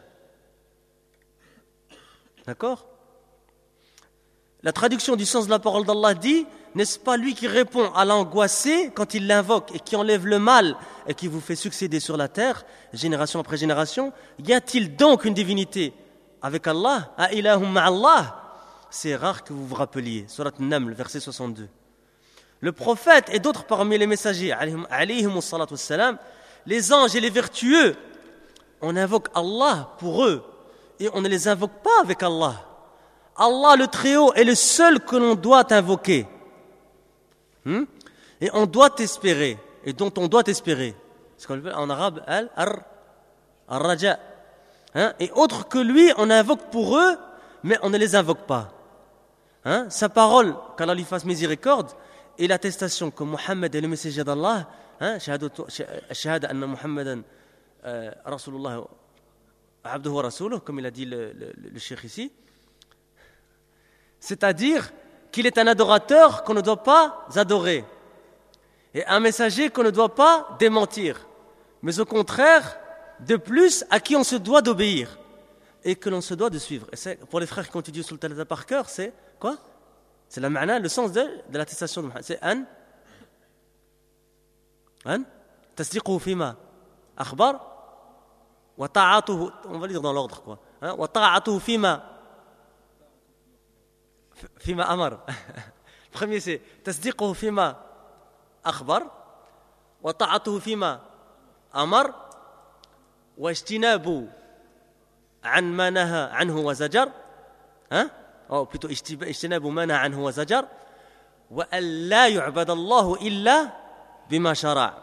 D'accord? La traduction du sens de la parole d'Allah dit: n'est-ce pas lui qui répond à l'angoissé quand il l'invoque et qui enlève le mal et qui vous fait succéder sur la terre, génération après génération? Y a-t-il donc une divinité avec Allah? A ilahum ma'allah? C'est rare que vous vous rappeliez. Surat An-Naml, verset soixante-deux. Le prophète et d'autres parmi les messagers, alayhimus salatu wassalam, les anges et les vertueux, on invoque Allah pour eux et on ne les invoque pas avec Allah. Allah le Très-Haut est le seul que l'on doit invoquer. Hmm? Et on doit espérer, et dont on doit espérer. Ce qu'on appelle en arabe al-raja. Hein? Et autre que lui, on invoque pour eux, mais on ne les invoque pas. Hein? Sa parole, qu'Allah lui fasse miséricorde, et l'attestation que Mohammed est le messager d'Allah, hein? Shahada anna Muhammadan Rasulullah abduhu wa rasuluh, comme il a dit le, le, le cheikh ici. C'est-à-dire qu'il est un adorateur qu'on ne doit pas adorer et un messager qu'on ne doit pas démentir, mais au contraire, de plus, à qui on se doit d'obéir et que l'on se doit de suivre. Et c'est, pour les frères qui ont étudié sur le Talata par cœur, c'est quoi? C'est la ma'na, le sens de, de l'attestation de Muhammad. C'est an, an, tasdiquhu fima akhbar, wa ta'atuhu, on va le dire dans l'ordre quoi, hein, wa ta'atuhu fima فيما أمر. Le premier c'est تصديقه فيما أخبر وطاعته فيما أمر واجتناب عن ما نهى عنه وزجر, hein? Oh, plutôt اجتناب ما نهى عنه وزجر وَأَنْ لَا يُعْبَدَ اللَّهُ إِلَّا بِمَا شَرَعَ.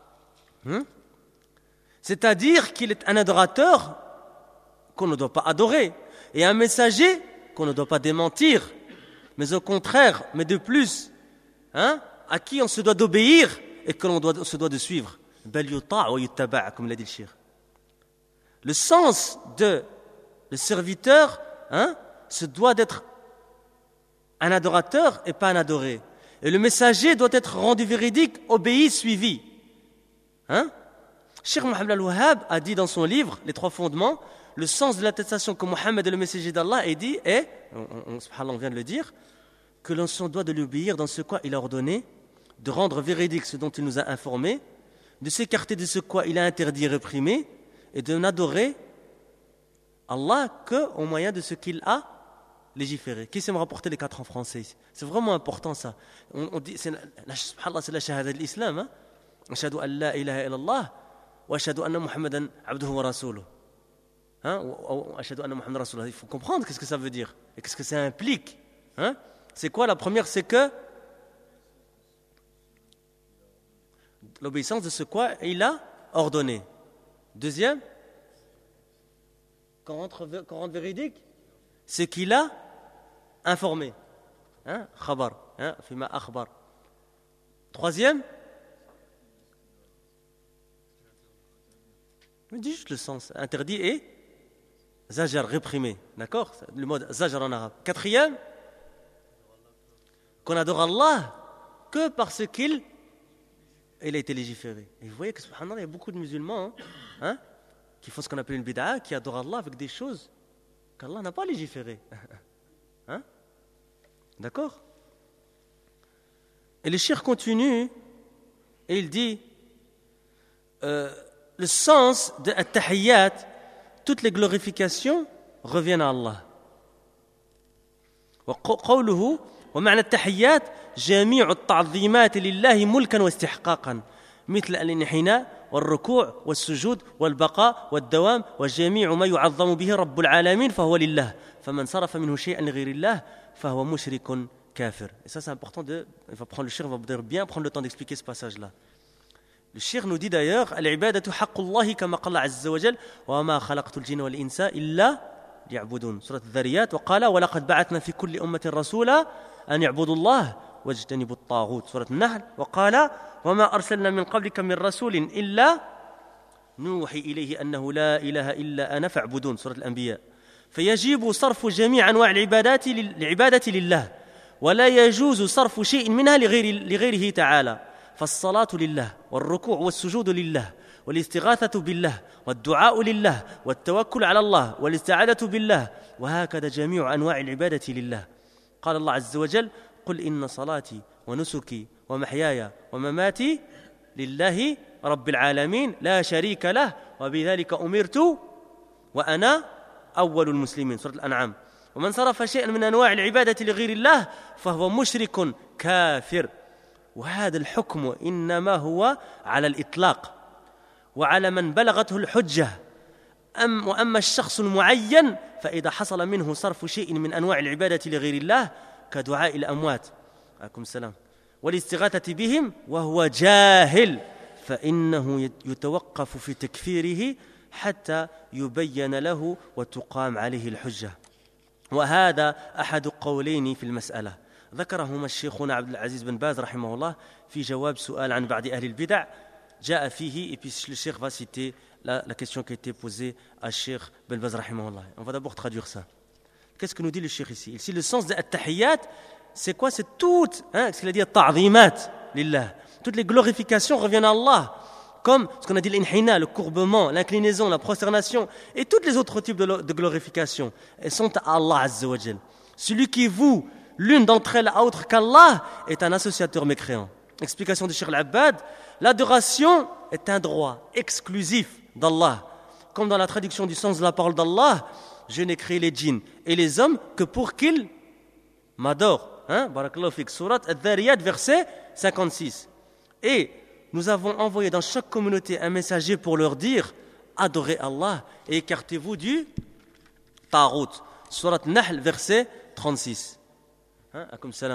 C'est-à-dire qu'il est un adorateur qu'on ne doit pas adorer et un messager qu'on ne doit pas démentir, mais au contraire, mais de plus, hein, à qui on se doit d'obéir et que l'on doit, se doit de suivre. بَلْ يُطَاعُ وَيُتَّبَعَ, comme l'a dit le shir. Le sens de le serviteur, hein, se doit d'être un adorateur et pas un adoré. Et le messager doit être rendu véridique, obéi, suivi. Hein? Cheikh Mohammed al-Wahhab a dit dans son livre, Les Trois Fondements, le sens de l'attestation que Mohammed est le messager d'Allah est dit, est, on, on, subhanallah, on vient de le dire, que l'on se doit de l'obéir dans ce quoi il a ordonné, de rendre véridique ce dont il nous a informé, de s'écarter de ce quoi il a interdit et réprimé, et de n'adorer Allah qu'au moyen de ce qu'il a légiféré. Qui sait me rapporter les quatre en français? C'est vraiment important ça. On, on dit, c'est, subhanallah, c'est la shahada de l'islam. Hein? Ashhadu an la ilaha illallah wa ashhadu anna Muhammadan abduhu wa rasuluh. Hein? Ashhadu anna Muhammadan rasulullah. Il faut comprendre qu'est-ce que ça veut dire et qu'est-ce que ça implique. Hein? C'est quoi? La première, c'est que l'obéissance de ce quoi il a ordonné. Deuxième, qu'on rentre, qu'on rentre véridique, c'est qu'il a informé. Hein? Khabar. Hein? Fima akhbar. Troisième, je dis juste le sens. Interdit et zajar, réprimé. D'accord? Le mot zajar en arabe. Quatrième, qu'on adore Allah que parce qu'il il a été légiféré. Et vous voyez que, subhanallah, il y a beaucoup de musulmans hein, hein, qui font ce qu'on appelle une bid'a, qui adorent Allah avec des choses qu'Allah n'a pas légiférées. Hein? D'accord? Et le shir continue et il dit euh, le sens de at-tahiyyat, toutes les glorifications reviennent à Allah. وقوله ومعنى التحيات جميع التعظيمات لله ملكا واستحقاقا مثل الانحناء والركوع والسجود والبقاء والدوام وجميع ما يعظم به رب العالمين فهو لله فمن صرف منه شيئا لغير الله فهو مشرك كافر. Et ça c'est important de, il va prendre le shir, va bien prendre le temps d'expliquer ce passage là. Le shir nous dit d'ailleurs العبادة حق الله كما قال عز وجل وما خلقت الجن والإنس إلا ليعبدون. سورة الذريات وقال ولقد بعثنا في كل أمة رسولا أن يعبدوا الله واجتنبوا الطاغوت. سورة النحل وقال وما أرسلنا من قبلك من رسول إلا نوحي إليه أنه لا إله إلا أنا فاعبدون. سورة الأنبياء. فيجب صرف جميع أنواع العبادات العبادة لله ولا يجوز صرف شيء منها لغير لغيره تعالى. فالصلاة لله والركوع والسجود لله والاستغاثة بالله والدعاء لله والتوكل على الله والاستعاذة بالله وهكذا جميع أنواع العبادة لله. قال الله عز وجل قل إن صلاتي ونسكي ومحياي ومماتي لله رب العالمين لا شريك له وبذلك أمرت وأنا أول المسلمين. سورة الأنعام. ومن صرف شيئا من أنواع العبادة لغير الله فهو مشرك كافر. وهذا الحكم إنما هو على الإطلاق وعلى من بلغته الحجة. أم وأما الشخص المعين فإذا حصل منه صرف شيء من أنواع العبادة لغير الله كدعاء الأموات عليكم السلام والاستغاثة بهم وهو جاهل فإنه يتوقف في تكفيره حتى يبين له وتقام عليه الحجة. وهذا أحد قولين في المسألة ذكرهما الشيخنا عبد العزيز بن باز رحمه الله في جواب سؤال عن بعض أهل البدع جاء فيه et puis le cheikh va citer la, la question qui a été posée à Cheikh Ben Baz rahimahullah. On va d'abord traduire ça. Qu'est-ce que nous dit le cheikh ici? Ici le sens de at-tahiyyat, c'est quoi? C'est tout, hein, ce qu'il a dit ta'zimat lillah. Toutes les glorifications reviennent à Allah. Comme ce qu'on a dit l'inhina, le courbement, l'inclinaison, la prosternation et tous les autres types de, de glorifications, elles sont à Allah Azza wa Jal. Celui qui voue l'une d'entre elles à autre qu'Allah est un associateur mécréant. Explication de Cheikh Al-Abbad, l'adoration est un droit exclusif d'Allah. Comme dans la traduction du sens de la parole d'Allah, je n'ai créé les djinns et les hommes que pour qu'ils m'adorent. Hein? Barakallahu fik, Surat Al-Dhariyat, verset cinquante-six. Et nous avons envoyé dans chaque communauté un messager pour leur dire adorez Allah et écartez-vous du Tarout. Surat Nahl, verset trente-six. Hein? Akum salam.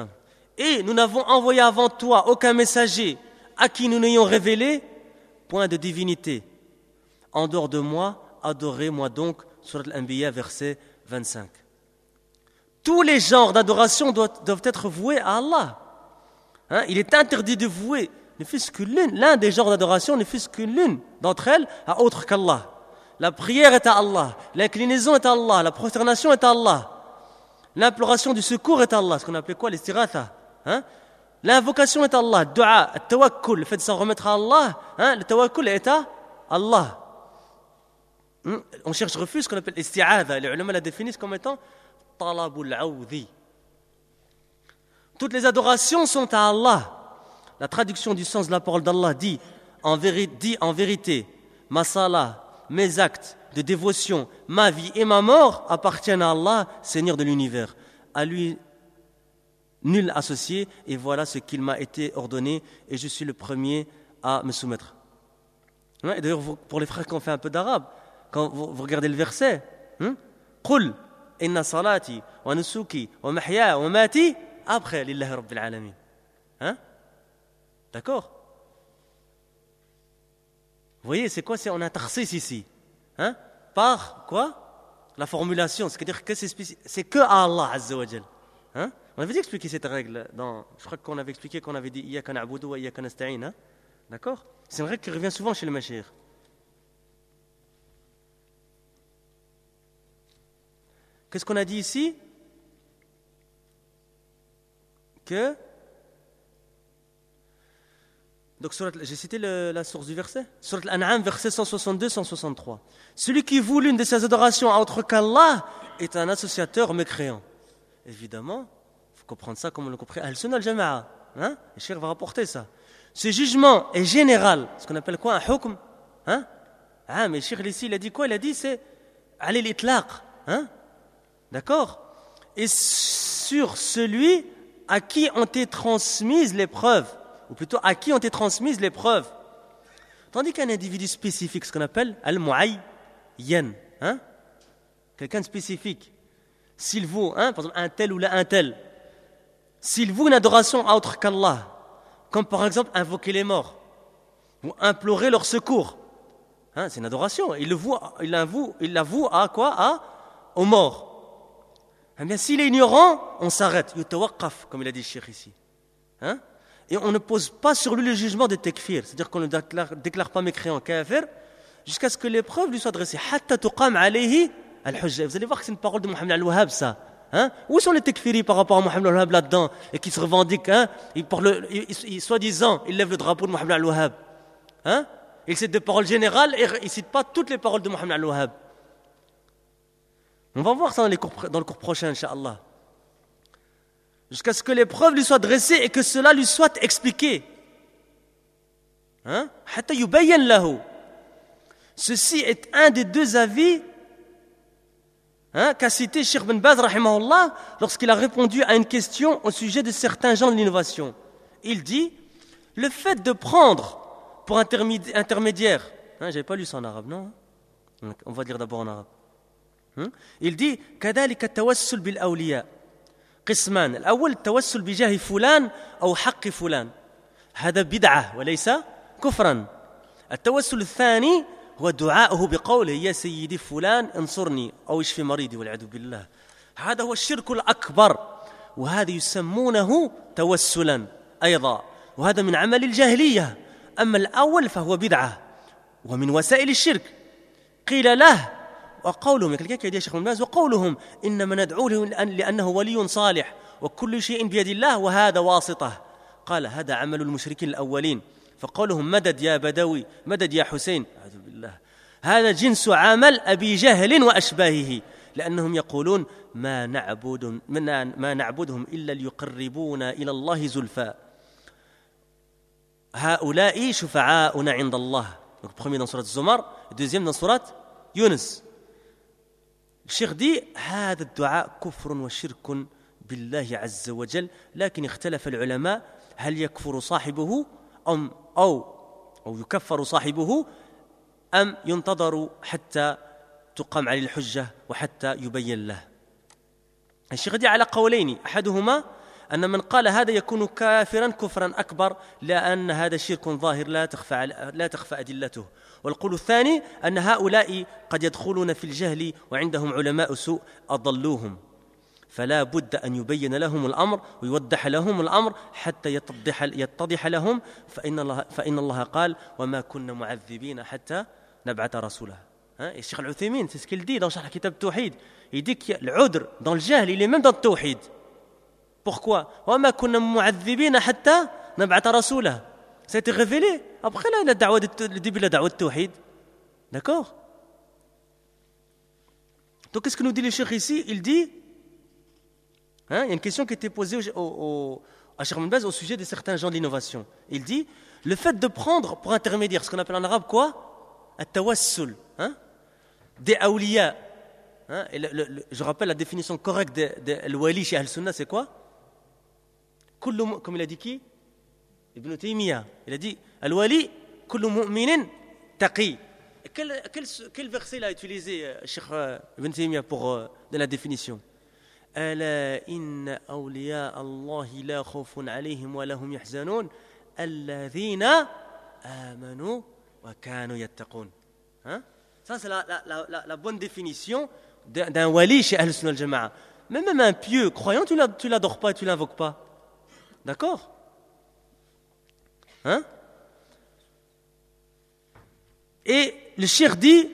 Et nous n'avons envoyé avant toi aucun messager à qui nous n'ayons révélé point de divinité. En dehors de moi, adorez-moi donc. Surat Al-Anbiya, verset vingt-cinq. Tous les genres d'adoration doivent, doivent être voués à Allah. Hein, il est interdit de vouer ne fût-ce que l'une, l'un des genres d'adoration ne fût-ce que l'une d'entre elles à autre qu'Allah. La prière est à Allah, l'inclinaison est à Allah, la prosternation est à Allah, l'imploration du secours est à Allah, ce qu'on appelait quoi, l'istiratha, hein? L'invocation est à Allah, le dua, le tawakkul, le fait de s'en remettre à Allah, hein? Le tawakkul est à Allah. Hum? On cherche refuge, ce qu'on appelle l'isti'adha, les ulama la définissent comme étant talabul awdi. Toutes les adorations sont à Allah. La traduction du sens de la parole d'Allah dit en, véri- dit en vérité, ma salah, mes actes de dévotion, ma vie et ma mort appartiennent à Allah, Seigneur de l'univers. À lui, nul associé, et voilà ce qu'il m'a été ordonné, et je suis le premier à me soumettre. Et d'ailleurs, pour les frères qui ont fait un peu d'arabe, quand vous, vous regardez le verset, Qul inna salati wa nusuki wa mahya wa mati, après, lillahi rabbil alamin. Hein? D'accord? Vous voyez, c'est quoi? C'est, on a un takhsis ici. Hein? Par quoi? La formulation. C'est-à-dire que c'est, spéci- c'est que à Allah Azza wa Jal. Hein? On avait expliqué cette règle. Dans, je crois qu'on avait expliqué qu'on avait dit Iyaka na'budu wa iyaka nasta'in. Hein? D'accord? C'est une règle qui revient souvent chez le Mashayikh. Qu'est-ce qu'on a dit ici? Que Donc, surat, j'ai cité le, la source du verset. Surat Al-An'am, verset cent soixante-deux à cent soixante-trois. Celui qui voue l'une de ses adorations à autre qu'Allah est un associateur mécréant. Évidemment, il faut comprendre ça comme on le comprend. Al-Sunnah al-Jama'a. Hein? Le cheikh va rapporter ça. Ce jugement est général. Ce qu'on appelle quoi? Un hukm. Hein? Ah, mais le cheikh ici, il a dit quoi? Il a dit c'est Ali l'itlaq. Hein? D'accord? Et sur celui à qui ont été transmises les preuves, ou plutôt à qui ont été transmises les preuves. Tandis qu'un individu spécifique, ce qu'on appelle al-mu'ayyan, hein? Quelqu'un de spécifique, s'il vaut, hein, par exemple, un tel ou là, un tel, s'il vaut une adoration à autre qu'Allah, comme par exemple invoquer les morts, ou implorer leur secours, hein, c'est une adoration, il le voue, il la voue, il la voue à quoi? À, aux morts. Eh bien, s'il est ignorant, on s'arrête, yutawaqqaf, comme il a dit le cheikh ici. Hein? Et on ne pose pas sur lui le jugement de tekfir, c'est-à-dire qu'on ne déclare, déclare pas mécréant kafir, jusqu'à ce que les preuves lui soient dressées. Hatta tuqam alayhi al-hujja. Vous allez voir que c'est une parole de Mohammed al-Wahhab, ça. Hein? Où sont les tekfiris par rapport à Mohammed al-Wahhab là-dedans, et qui se revendiquent, hein? Ils, pour le, ils, ils, soi-disant, ils lèvent le drapeau de Mohammed al-Wahhab. Hein? Ils citent des paroles générales et ils ne citent pas toutes les paroles de Mohammed al-Wahhab. On va voir ça dans, les cours, dans le cours prochain, Inch'Allah. Jusqu'à ce que les preuves lui soient dressées et que cela lui soit expliqué. Hein? Hatta yubayyan lahu. Ceci est un des deux avis, hein, qu'a cité Cheikh Ben Baz rahimahullah lorsqu'il a répondu à une question au sujet de certains gens de l'innovation. Il dit, le fait de prendre pour intermédiaire, hein, j'avais pas lu ça en arabe, non? On va dire d'abord en arabe. Il dit كذلك التوسل بالأولياء قسمان الأول التوسل بجاه فلان أو حق فلان هذا بدعة وليس كفرا التوسل الثاني هو دعاؤه بقوله يا سيدي فلان انصرني أو اشفي مريضي والعياذ بالله هذا هو الشرك الأكبر وهذا يسمونه توسلا أيضا وهذا من عمل الجاهلية أما الأول فهو بدعة ومن وسائل الشرك قيل له وقولهم quelqu'un qui a dit à Cheikh Ibn Baz وقولهم إنما ندعوه لأنه ولي صالح وكل شيء بيد الله وهذا واسطة قال هذا عمل المشركين الأولين فقولهم مدد يا بدوي مدد يا حسين أعوذ بالله هذا جنس عمل أبي جهل وأشباهه لأنهم يقولون ما نعبد ما نعبدهم إلا ليقربونا إلى الله زلفى هؤلاء شفعاؤنا عند الله. Donc premier dans surat Az-Zumar, deuxième dans surat Yunus. الشيخ دي هذا الدعاء كفر وشرك بالله عز وجل لكن اختلف العلماء هل يكفر صاحبه أم أو أو يكفر صاحبه أم ينتظر حتى تقام عليه الحجة وحتى يبين له. الشيخ دي على قولين أحدهما أن من قال هذا يكون كافرا كفرا أكبر لأن هذا شرك ظاهر لا تخفى لا تخفى أدلته. والقول الثاني أن هؤلاء قد يدخلون في الجهل وعندهم علماء سوء أضلوهم، فلا بد أن يبين لهم الأمر ويوضح لهم الأمر حتى يتضح يتضح لهم، فإن الله فإن الله قال وما كنا معذبين حتى نبعث رسولا. الشيخ العثيمين c'est ce qu'il dit dans شرح كتاب التوحيد. Il dit que l'udr dans le jahl il est même dans le tawhid. Pourquoi? وما كنا معذبين حتى نبعث رسولا. Ça a été révélé après là, la da'wa de, le début de la da'wa de tawhid. D'accord? Donc qu'est-ce que nous dit le cheikh ici? Il dit Hein, il y a une question qui était posée au, au, à Cheikh Ibn Baz au sujet de certains gens de l'innovation. Il dit, le fait de prendre pour intermédiaire, ce qu'on appelle en arabe quoi? At-tawassul, hein, des awliya. Hein, et le, le, le, je rappelle la définition correcte de, de, de wali chez Ahl-Sunnah, c'est quoi? Kullu, comme il a dit qui? Ibn Taymiyyah. Il a dit, al-wali, kullu mu'minin taqi. Quel, quel, quel verset il a utilisé Cheikh Ibn Taymiyyah pour euh, de la définition? ألا إن أولياء الله لا خوف عليهم ولا هم يحزنون الذين آمنوا وكانوا يتقون. Hein? Ça c'est la, la, la, la bonne définition d'un, d'un wali chez Ahl Sunnah al Jama'a. Mais même un pieux croyant, tu ne l'adores pas et tu ne l'invoques pas. D'accord? Hein? Et le cheikh dit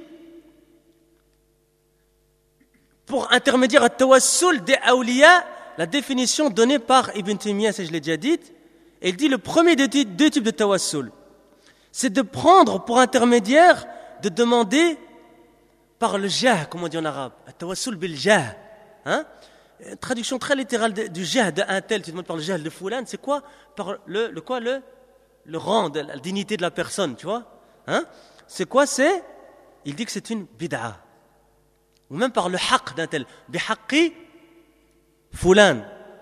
pour intermédiaire à tawassul des awliya, la définition donnée par Ibn Taymiyyah, ça je l'ai déjà dit, il dit le premier des deux types de tawassul, c'est de prendre pour intermédiaire, de demander par le jah, comme on dit en arabe, tawassul bil jah. Hein? Traduction très littérale du jah d'un tel, tu demandes par le jah de Foulan, c'est quoi? Par le, le quoi le, le rang, de la dignité de la personne, tu vois? Hein? C'est quoi? C'est, il dit que c'est une bid'a. Ou même par le haqq d'un tel. Bihaqqi fulan.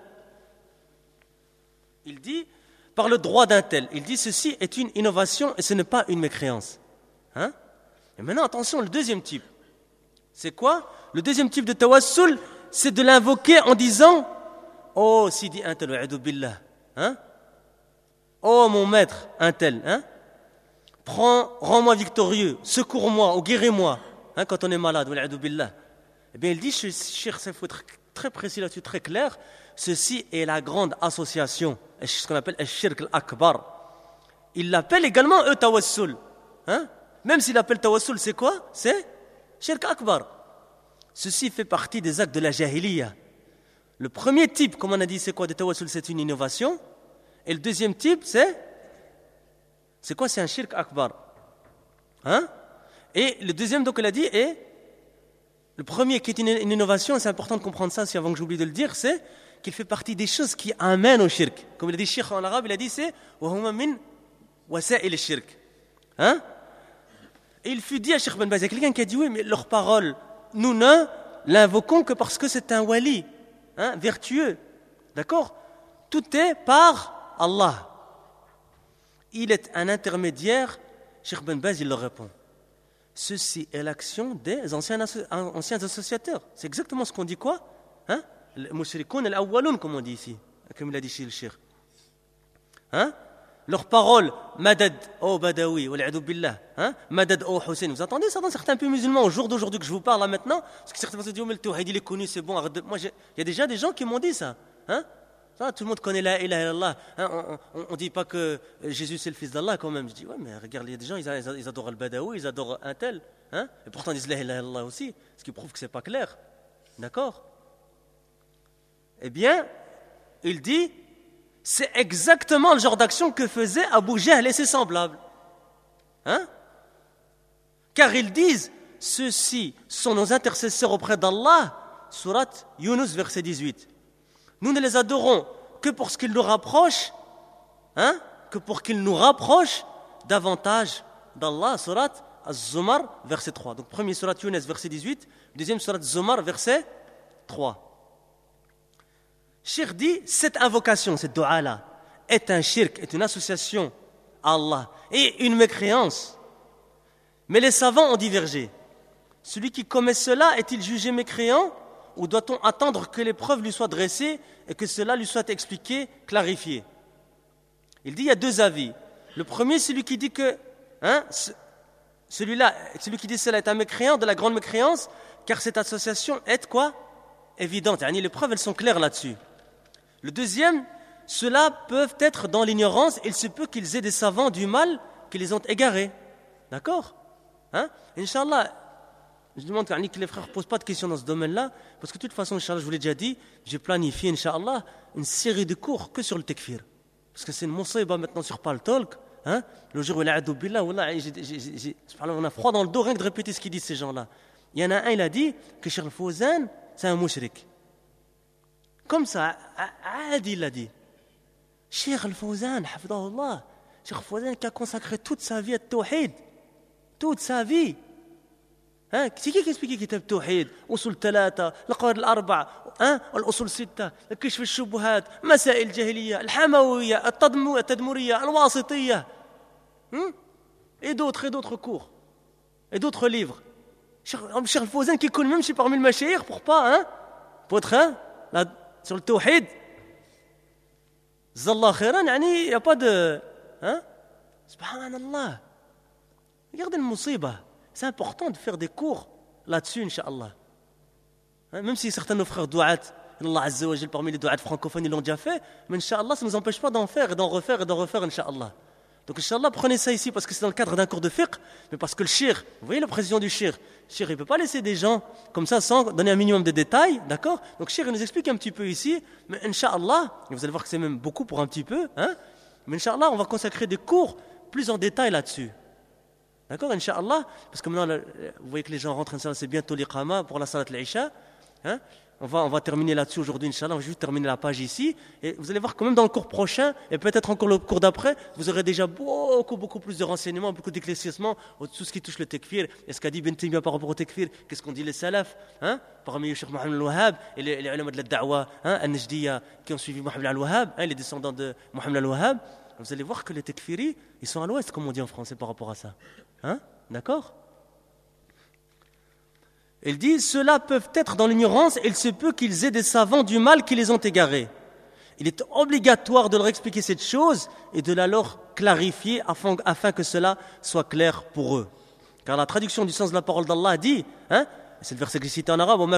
Il dit, par le droit d'un tel. Il dit, ceci est une innovation et ce n'est pas une mécréance. Hein? Et maintenant, attention, le deuxième type. C'est quoi? Le deuxième type de tawassul, c'est de l'invoquer en disant, oh, Sidi un tel, wa'adu billah. Hein? Oh, mon maître, un tel. Hein? Prends, rends-moi victorieux, secours-moi ou guéris-moi. Hein, quand on est malade, eh bien, il dit, cher, il faut être très précis là-dessus, très clair. Ceci est la grande association, ce qu'on appelle le shirk al-akbar. Il l'appelle également eux tawassul. Hein? Même s'il appelle tawassul, c'est quoi? C'est shirk akbar. Ceci fait partie des actes de la jahiliya. Le premier type, comme on a dit, c'est quoi de tawassul? C'est une innovation. Et le deuxième type, c'est c'est quoi? C'est un shirk akbar. Hein? Et le deuxième, donc, il a dit, est le premier qui est une, une innovation, c'est important de comprendre ça, si avant que j'oublie de le dire, c'est qu'il fait partie des choses qui amènent au shirk. Comme il a dit, Cheikh en arabe, il a dit, c'est وَهُمَ مِنْ وَسَائِلِ الشِّرْك. Hein? Et il fut dit à Cheikh Ben Baz, il y a quelqu'un qui a dit, oui, mais leur parole, nous ne l'invoquons que parce que c'est un wali, hein, vertueux. D'accord? Tout est par Allah. Il est un intermédiaire. Cheikh Ben Baz, il leur répond. Ceci est l'action des anciens, anciens associateurs. C'est exactement ce qu'on dit quoi? Hein? Le mushrikoun al-awwaloun, comme on dit ici, comme il a dit chez le cheikh. Hein? Leurs paroles, madad, oh badawi, wal'adu billah, hein? Madad, oh Hussein. Vous entendez ça dans certains pays musulmans au jour d'aujourd'hui que je vous parle là maintenant? Parce que certains se disent, oh mais le tawhid il est connu, c'est bon. Moi, il y a déjà des gens qui m'ont dit ça. Hein? Ça, tout le monde connaît la ilaha illallah. Hein, on ne dit pas que Jésus c'est le fils d'Allah quand même. Je dis, ouais, mais regarde, il y a des gens, ils, ils adorent le badawi, ils adorent un tel. Hein, et pourtant ils disent la ilaha illallah aussi. Ce qui prouve que ce n'est pas clair. D'accord? Eh bien, il dit, c'est exactement le genre d'action que faisait Abu Jahl et ses semblables. Hein? Car ils disent, ceux-ci sont nos intercesseurs auprès d'Allah. Surat Yunus, verset dix-huit. Nous ne les adorons que pour ce qu'ils nous rapprochent, hein, que pour qu'ils nous rapprochent davantage d'Allah. Surat Az-Zumar, verset trois. Donc, premier surat Yunus, verset dix-huit. Deuxième surat Az-Zumar, verset trois. Cheikh dit, cette invocation, cette dua-là, est un shirk, est une association à Allah et une mécréance. Mais les savants ont divergé. Celui qui commet cela est-il jugé mécréant ou doit-on attendre que les preuves lui soient dressées et que cela lui soit expliqué, clarifié? Il dit il y a deux avis. Le premier, c'est celui qui dit que hein, celui-là, celui qui dit cela est un mécréant de la grande mécréance, car cette association est quoi? Évidente. Les preuves, elles sont claires là-dessus. Le deuxième, ceux-là peuvent être dans l'ignorance, il se peut qu'ils aient des savants du mal qui les ont égarés. D'accord? Hein? Inch'Allah, je demande que les frères ne posent pas de questions dans ce domaine-là, parce que de toute façon, Inch'Allah, je vous l'ai déjà dit, j'ai planifié, Inch'Allah, une série de cours que sur le tekfir. Parce que c'est une moussaïba maintenant sur Paltalk. Hein? Le jour où il a adou billah, on a froid dans le dos rien que de répéter ce qu'ils disent ces gens-là. Il y en a un, il a dit que Cheikh Al-Fawzan, c'est un mouchrik. Comme ça, Adi il l'a dit. Cheikh Al-Fawzan, hafidahullah, Cheikh Al-Fawzan qui a consacré toute sa vie à Tawhid. Toute sa vie. Hein? C'est qui qui explique Kitab Tawhid? Usul Talata, القواعد الأربع, hein? الأصول الستة, كشف الشبهات, مسائل الجاهلية, الحموية, التدمرية, الواسطية. Hein? Et d'autres, et d'autres cours. Et d'autres livres. Cheikh Al-Fawzan qui coule même chez parmi le mashayikh pour pas, hein? Pour être, hein? Là, sur le Tawhid. Zallah khairan, il n'y a pas de. Hein? Subhanallah. Regardez le musiba. C'est important de faire des cours là-dessus, Inch'Allah. Hein? Même si certains de nos frères douat, Allah Azza wa Jal, parmi les douats francophones, ils l'ont déjà fait, mais Inch'Allah, ça ne nous empêche pas d'en faire et d'en refaire et d'en refaire, Inch'Allah. Donc, Inch'Allah, prenez ça ici parce que c'est dans le cadre d'un cours de fiqh, mais parce que le shir, vous voyez le président du shir, le shir, il ne peut pas laisser des gens comme ça sans donner un minimum de détails, d'accord? Donc, shir, il nous explique un petit peu ici, mais Inch'Allah, et vous allez voir que c'est même beaucoup pour un petit peu, hein? Mais Inch'Allah, on va consacrer des cours plus en détail là-dessus. D'accord, Inch'Allah? Parce que maintenant, vous voyez que les gens rentrent, Inch'Allah, c'est bientôt l'iqama pour la salat al-Isha. Hein? On va, on va terminer là-dessus aujourd'hui, Inch'Allah. On va juste terminer la page ici. Et vous allez voir quand même dans le cours prochain, et peut-être encore le cours d'après, vous aurez déjà beaucoup, beaucoup plus de renseignements, beaucoup d'éclaircissements, tout ce qui touche le tekfir. Et ce qu'a dit Ibn Taymiyyah par rapport au tekfir, qu'est-ce qu'on dit les salafs, hein? Parmi le Cheikh Mohamed Al-Wahhab et les, les ulama de la da'wa, hein? Al-Najdiya, qui ont suivi Mohamed Al-Wahhab, hein? Les descendants de Mohamed Al-Wahhab. Vous allez voir que les tekfiris, ils sont à l'ouest, comme on dit en français par rapport à ça. Hein? D'accord? Il dit, ceux-là peuvent être dans l'ignorance et il se peut qu'ils aient des savants du mal qui les ont égarés. Il est obligatoire de leur expliquer cette chose et de la leur clarifier afin, afin que cela soit clair pour eux. Car la traduction du sens de la parole d'Allah dit, hein, c'est le verset que j'ai cité en arabe, il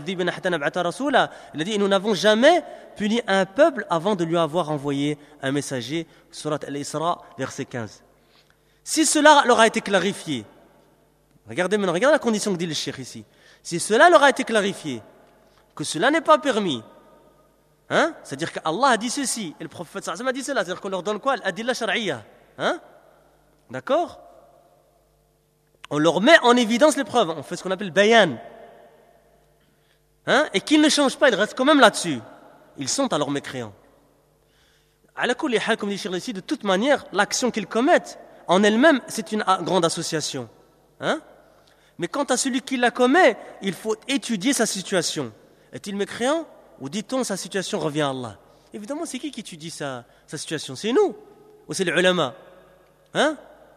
a dit, nous n'avons jamais puni un peuple avant de lui avoir envoyé un messager. Surat Al-Isra, verset quinze. Si cela leur a été clarifié, regardez maintenant, regardez la condition que dit le cheikh ici. Si cela leur a été clarifié, que cela n'est pas permis, hein? C'est-à-dire qu'Allah a dit ceci, et le prophète sallallahu alayhi wa sallam a dit cela, c'est-à-dire qu'on leur donne quoi? L'adilla shar'iyya. Hein? D'accord? On leur met en évidence les preuves, on fait ce qu'on appelle bayan. Hein? Et qu'ils ne changent pas, ils restent quand même là-dessus. Ils sont alors mécréants. À la kulli hal, comme dit le cheikh ici, de toute manière, l'action qu'ils commettent, en elle-même, c'est une grande association. Hein? Mais quant à celui qui la commet, il faut étudier sa situation. Est-il mécréant? Ou dit-on sa situation revient à Allah? Évidemment, c'est qui qui étudie sa, sa situation? C'est nous? Ou c'est les ulama? Hein?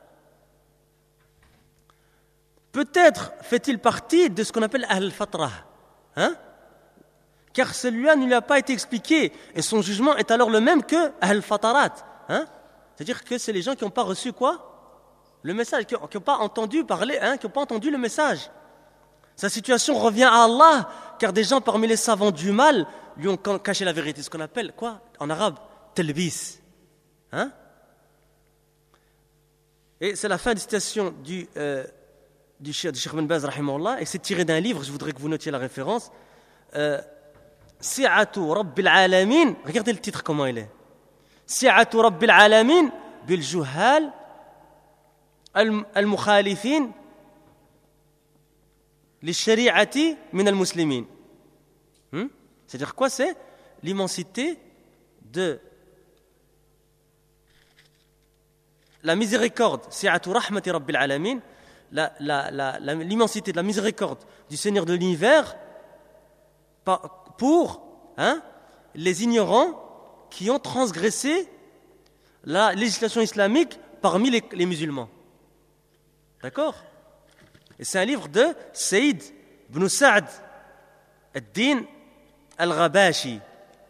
Peut-être fait-il partie de ce qu'on appelle Ahl al-Fatrah. Hein? Car celui-là ne lui a pas été expliqué. Et son jugement est alors le même que Ahl al-Fatarat. Hein? C'est-à-dire que c'est les gens qui n'ont pas reçu quoi? Le message, qui n'ont pas entendu parler, hein, qui n'ont pas entendu le message. Sa situation revient à Allah, car des gens parmi les savants du mal lui ont caché la vérité. Ce qu'on appelle, quoi, en arabe, telbis. Hein? Et c'est la fin de citation du, euh, du Cheikh Ibn Baz, rahimahullah, et c'est tiré d'un livre, je voudrais que vous notiez la référence. Euh, Si'atu Rabbil Alamin, regardez le titre, comment il est. Si'atu Rabbil Alamin bil Juhal المخالفين للشريعة من المسلمين. C'est-à-dire quoi? C'est l'immensité de la miséricorde, si'atu rahmati rabbil alamin, la, la, la, la, l'immensité de la miséricorde du Seigneur de l'univers pour, hein, les ignorants qui ont transgressé la législation islamique parmi les, les musulmans. D'accord? Et c'est un livre de Saïd ibn Sa'd, ad-Din al-Ghabashi.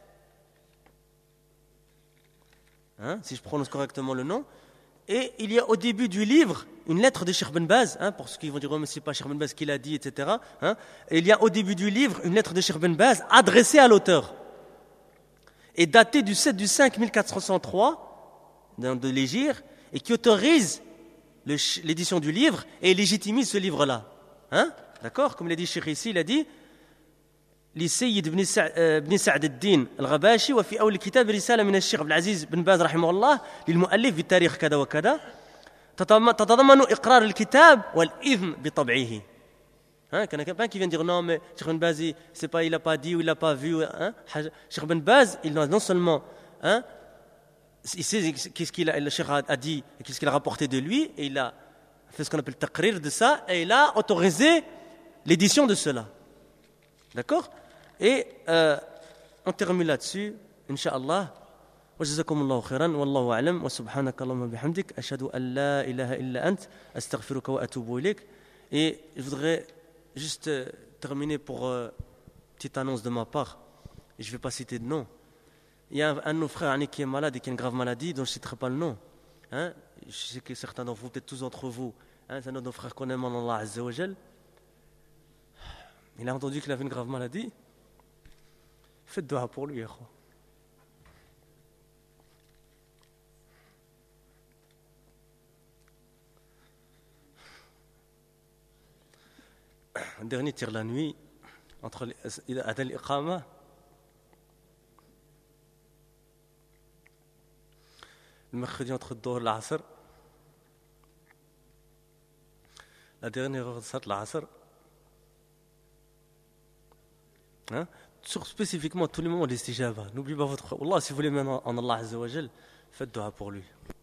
Hein, si je prononce correctement le nom. Et il y a au début du livre une lettre de Cheikh Ben Baz, hein, pour ceux qui vont dire oh, mais c'est pas Cheikh Ben Baz qui l'a dit, et cetera. Hein, et il y a au début du livre une lettre de Cheikh Ben Baz adressée à l'auteur et datée du sept du cinq mille quatre cent trois de l'Hégire et qui autorise le, l'édition du livre et légitimise ce livre-là. Hein, d'accord? Comme l'a dit Cheikh ici, il a dit لسيد بن سعد بن سعد الدين الغباشي وفي أول الكتاب رسالة من الشيخ عبد العزيز بن باز رحمه الله للمؤلف بتاريخ كذا وكذا تتضمن إقرار الكتاب والإذن بطبعه. Hein, qu'il y en a quelqu'un qui vient dire non mais Cheikh Ben Baz c'est pas il a pas dit ou il a pas vu. Hein, Cheikh Ben Baz il a non seulement hein, il sait qu'est-ce qu'il a, le Cheikh a dit et qu'est-ce qu'il a rapporté de lui et il a fait ce qu'on appelle le taqrir de ça et il a autorisé l'édition de cela. D'accord? Et euh, on termine là-dessus, Inch'Allah. Wa jazakumullahu khairan, wallahu a'lam, wa subhanaka Allahumma bihamdik, ashhadu an la ilaha illa ant, astaghfiruka wa atubu ilayk. Et je voudrais juste euh, terminer pour une euh, petite annonce de ma part. Et je ne vais pas citer de nom. Il y a un, un de nos frères hein, qui est malade et qui a une grave maladie, dont je ne citerai pas le nom. Hein? Je sais que certains d'entre vous, peut-être tous d'entre vous, hein, c'est un de nos frères qu'on aime en Allah Azza wa Jal. Il a entendu qu'il avait une grave maladie. Faites dua pour lui. Un dernier tir la nuit entre Adhan al-Iqama le mercredi entre Dhuhr et l'Asr. La dernière heure de Salat l'Asr. Hein? Sur spécifiquement tous les moments d'istijaba. N'oubliez pas votre Allah, si vous voulez maintenant en Allah Azza wa Jal, faites dua pour lui.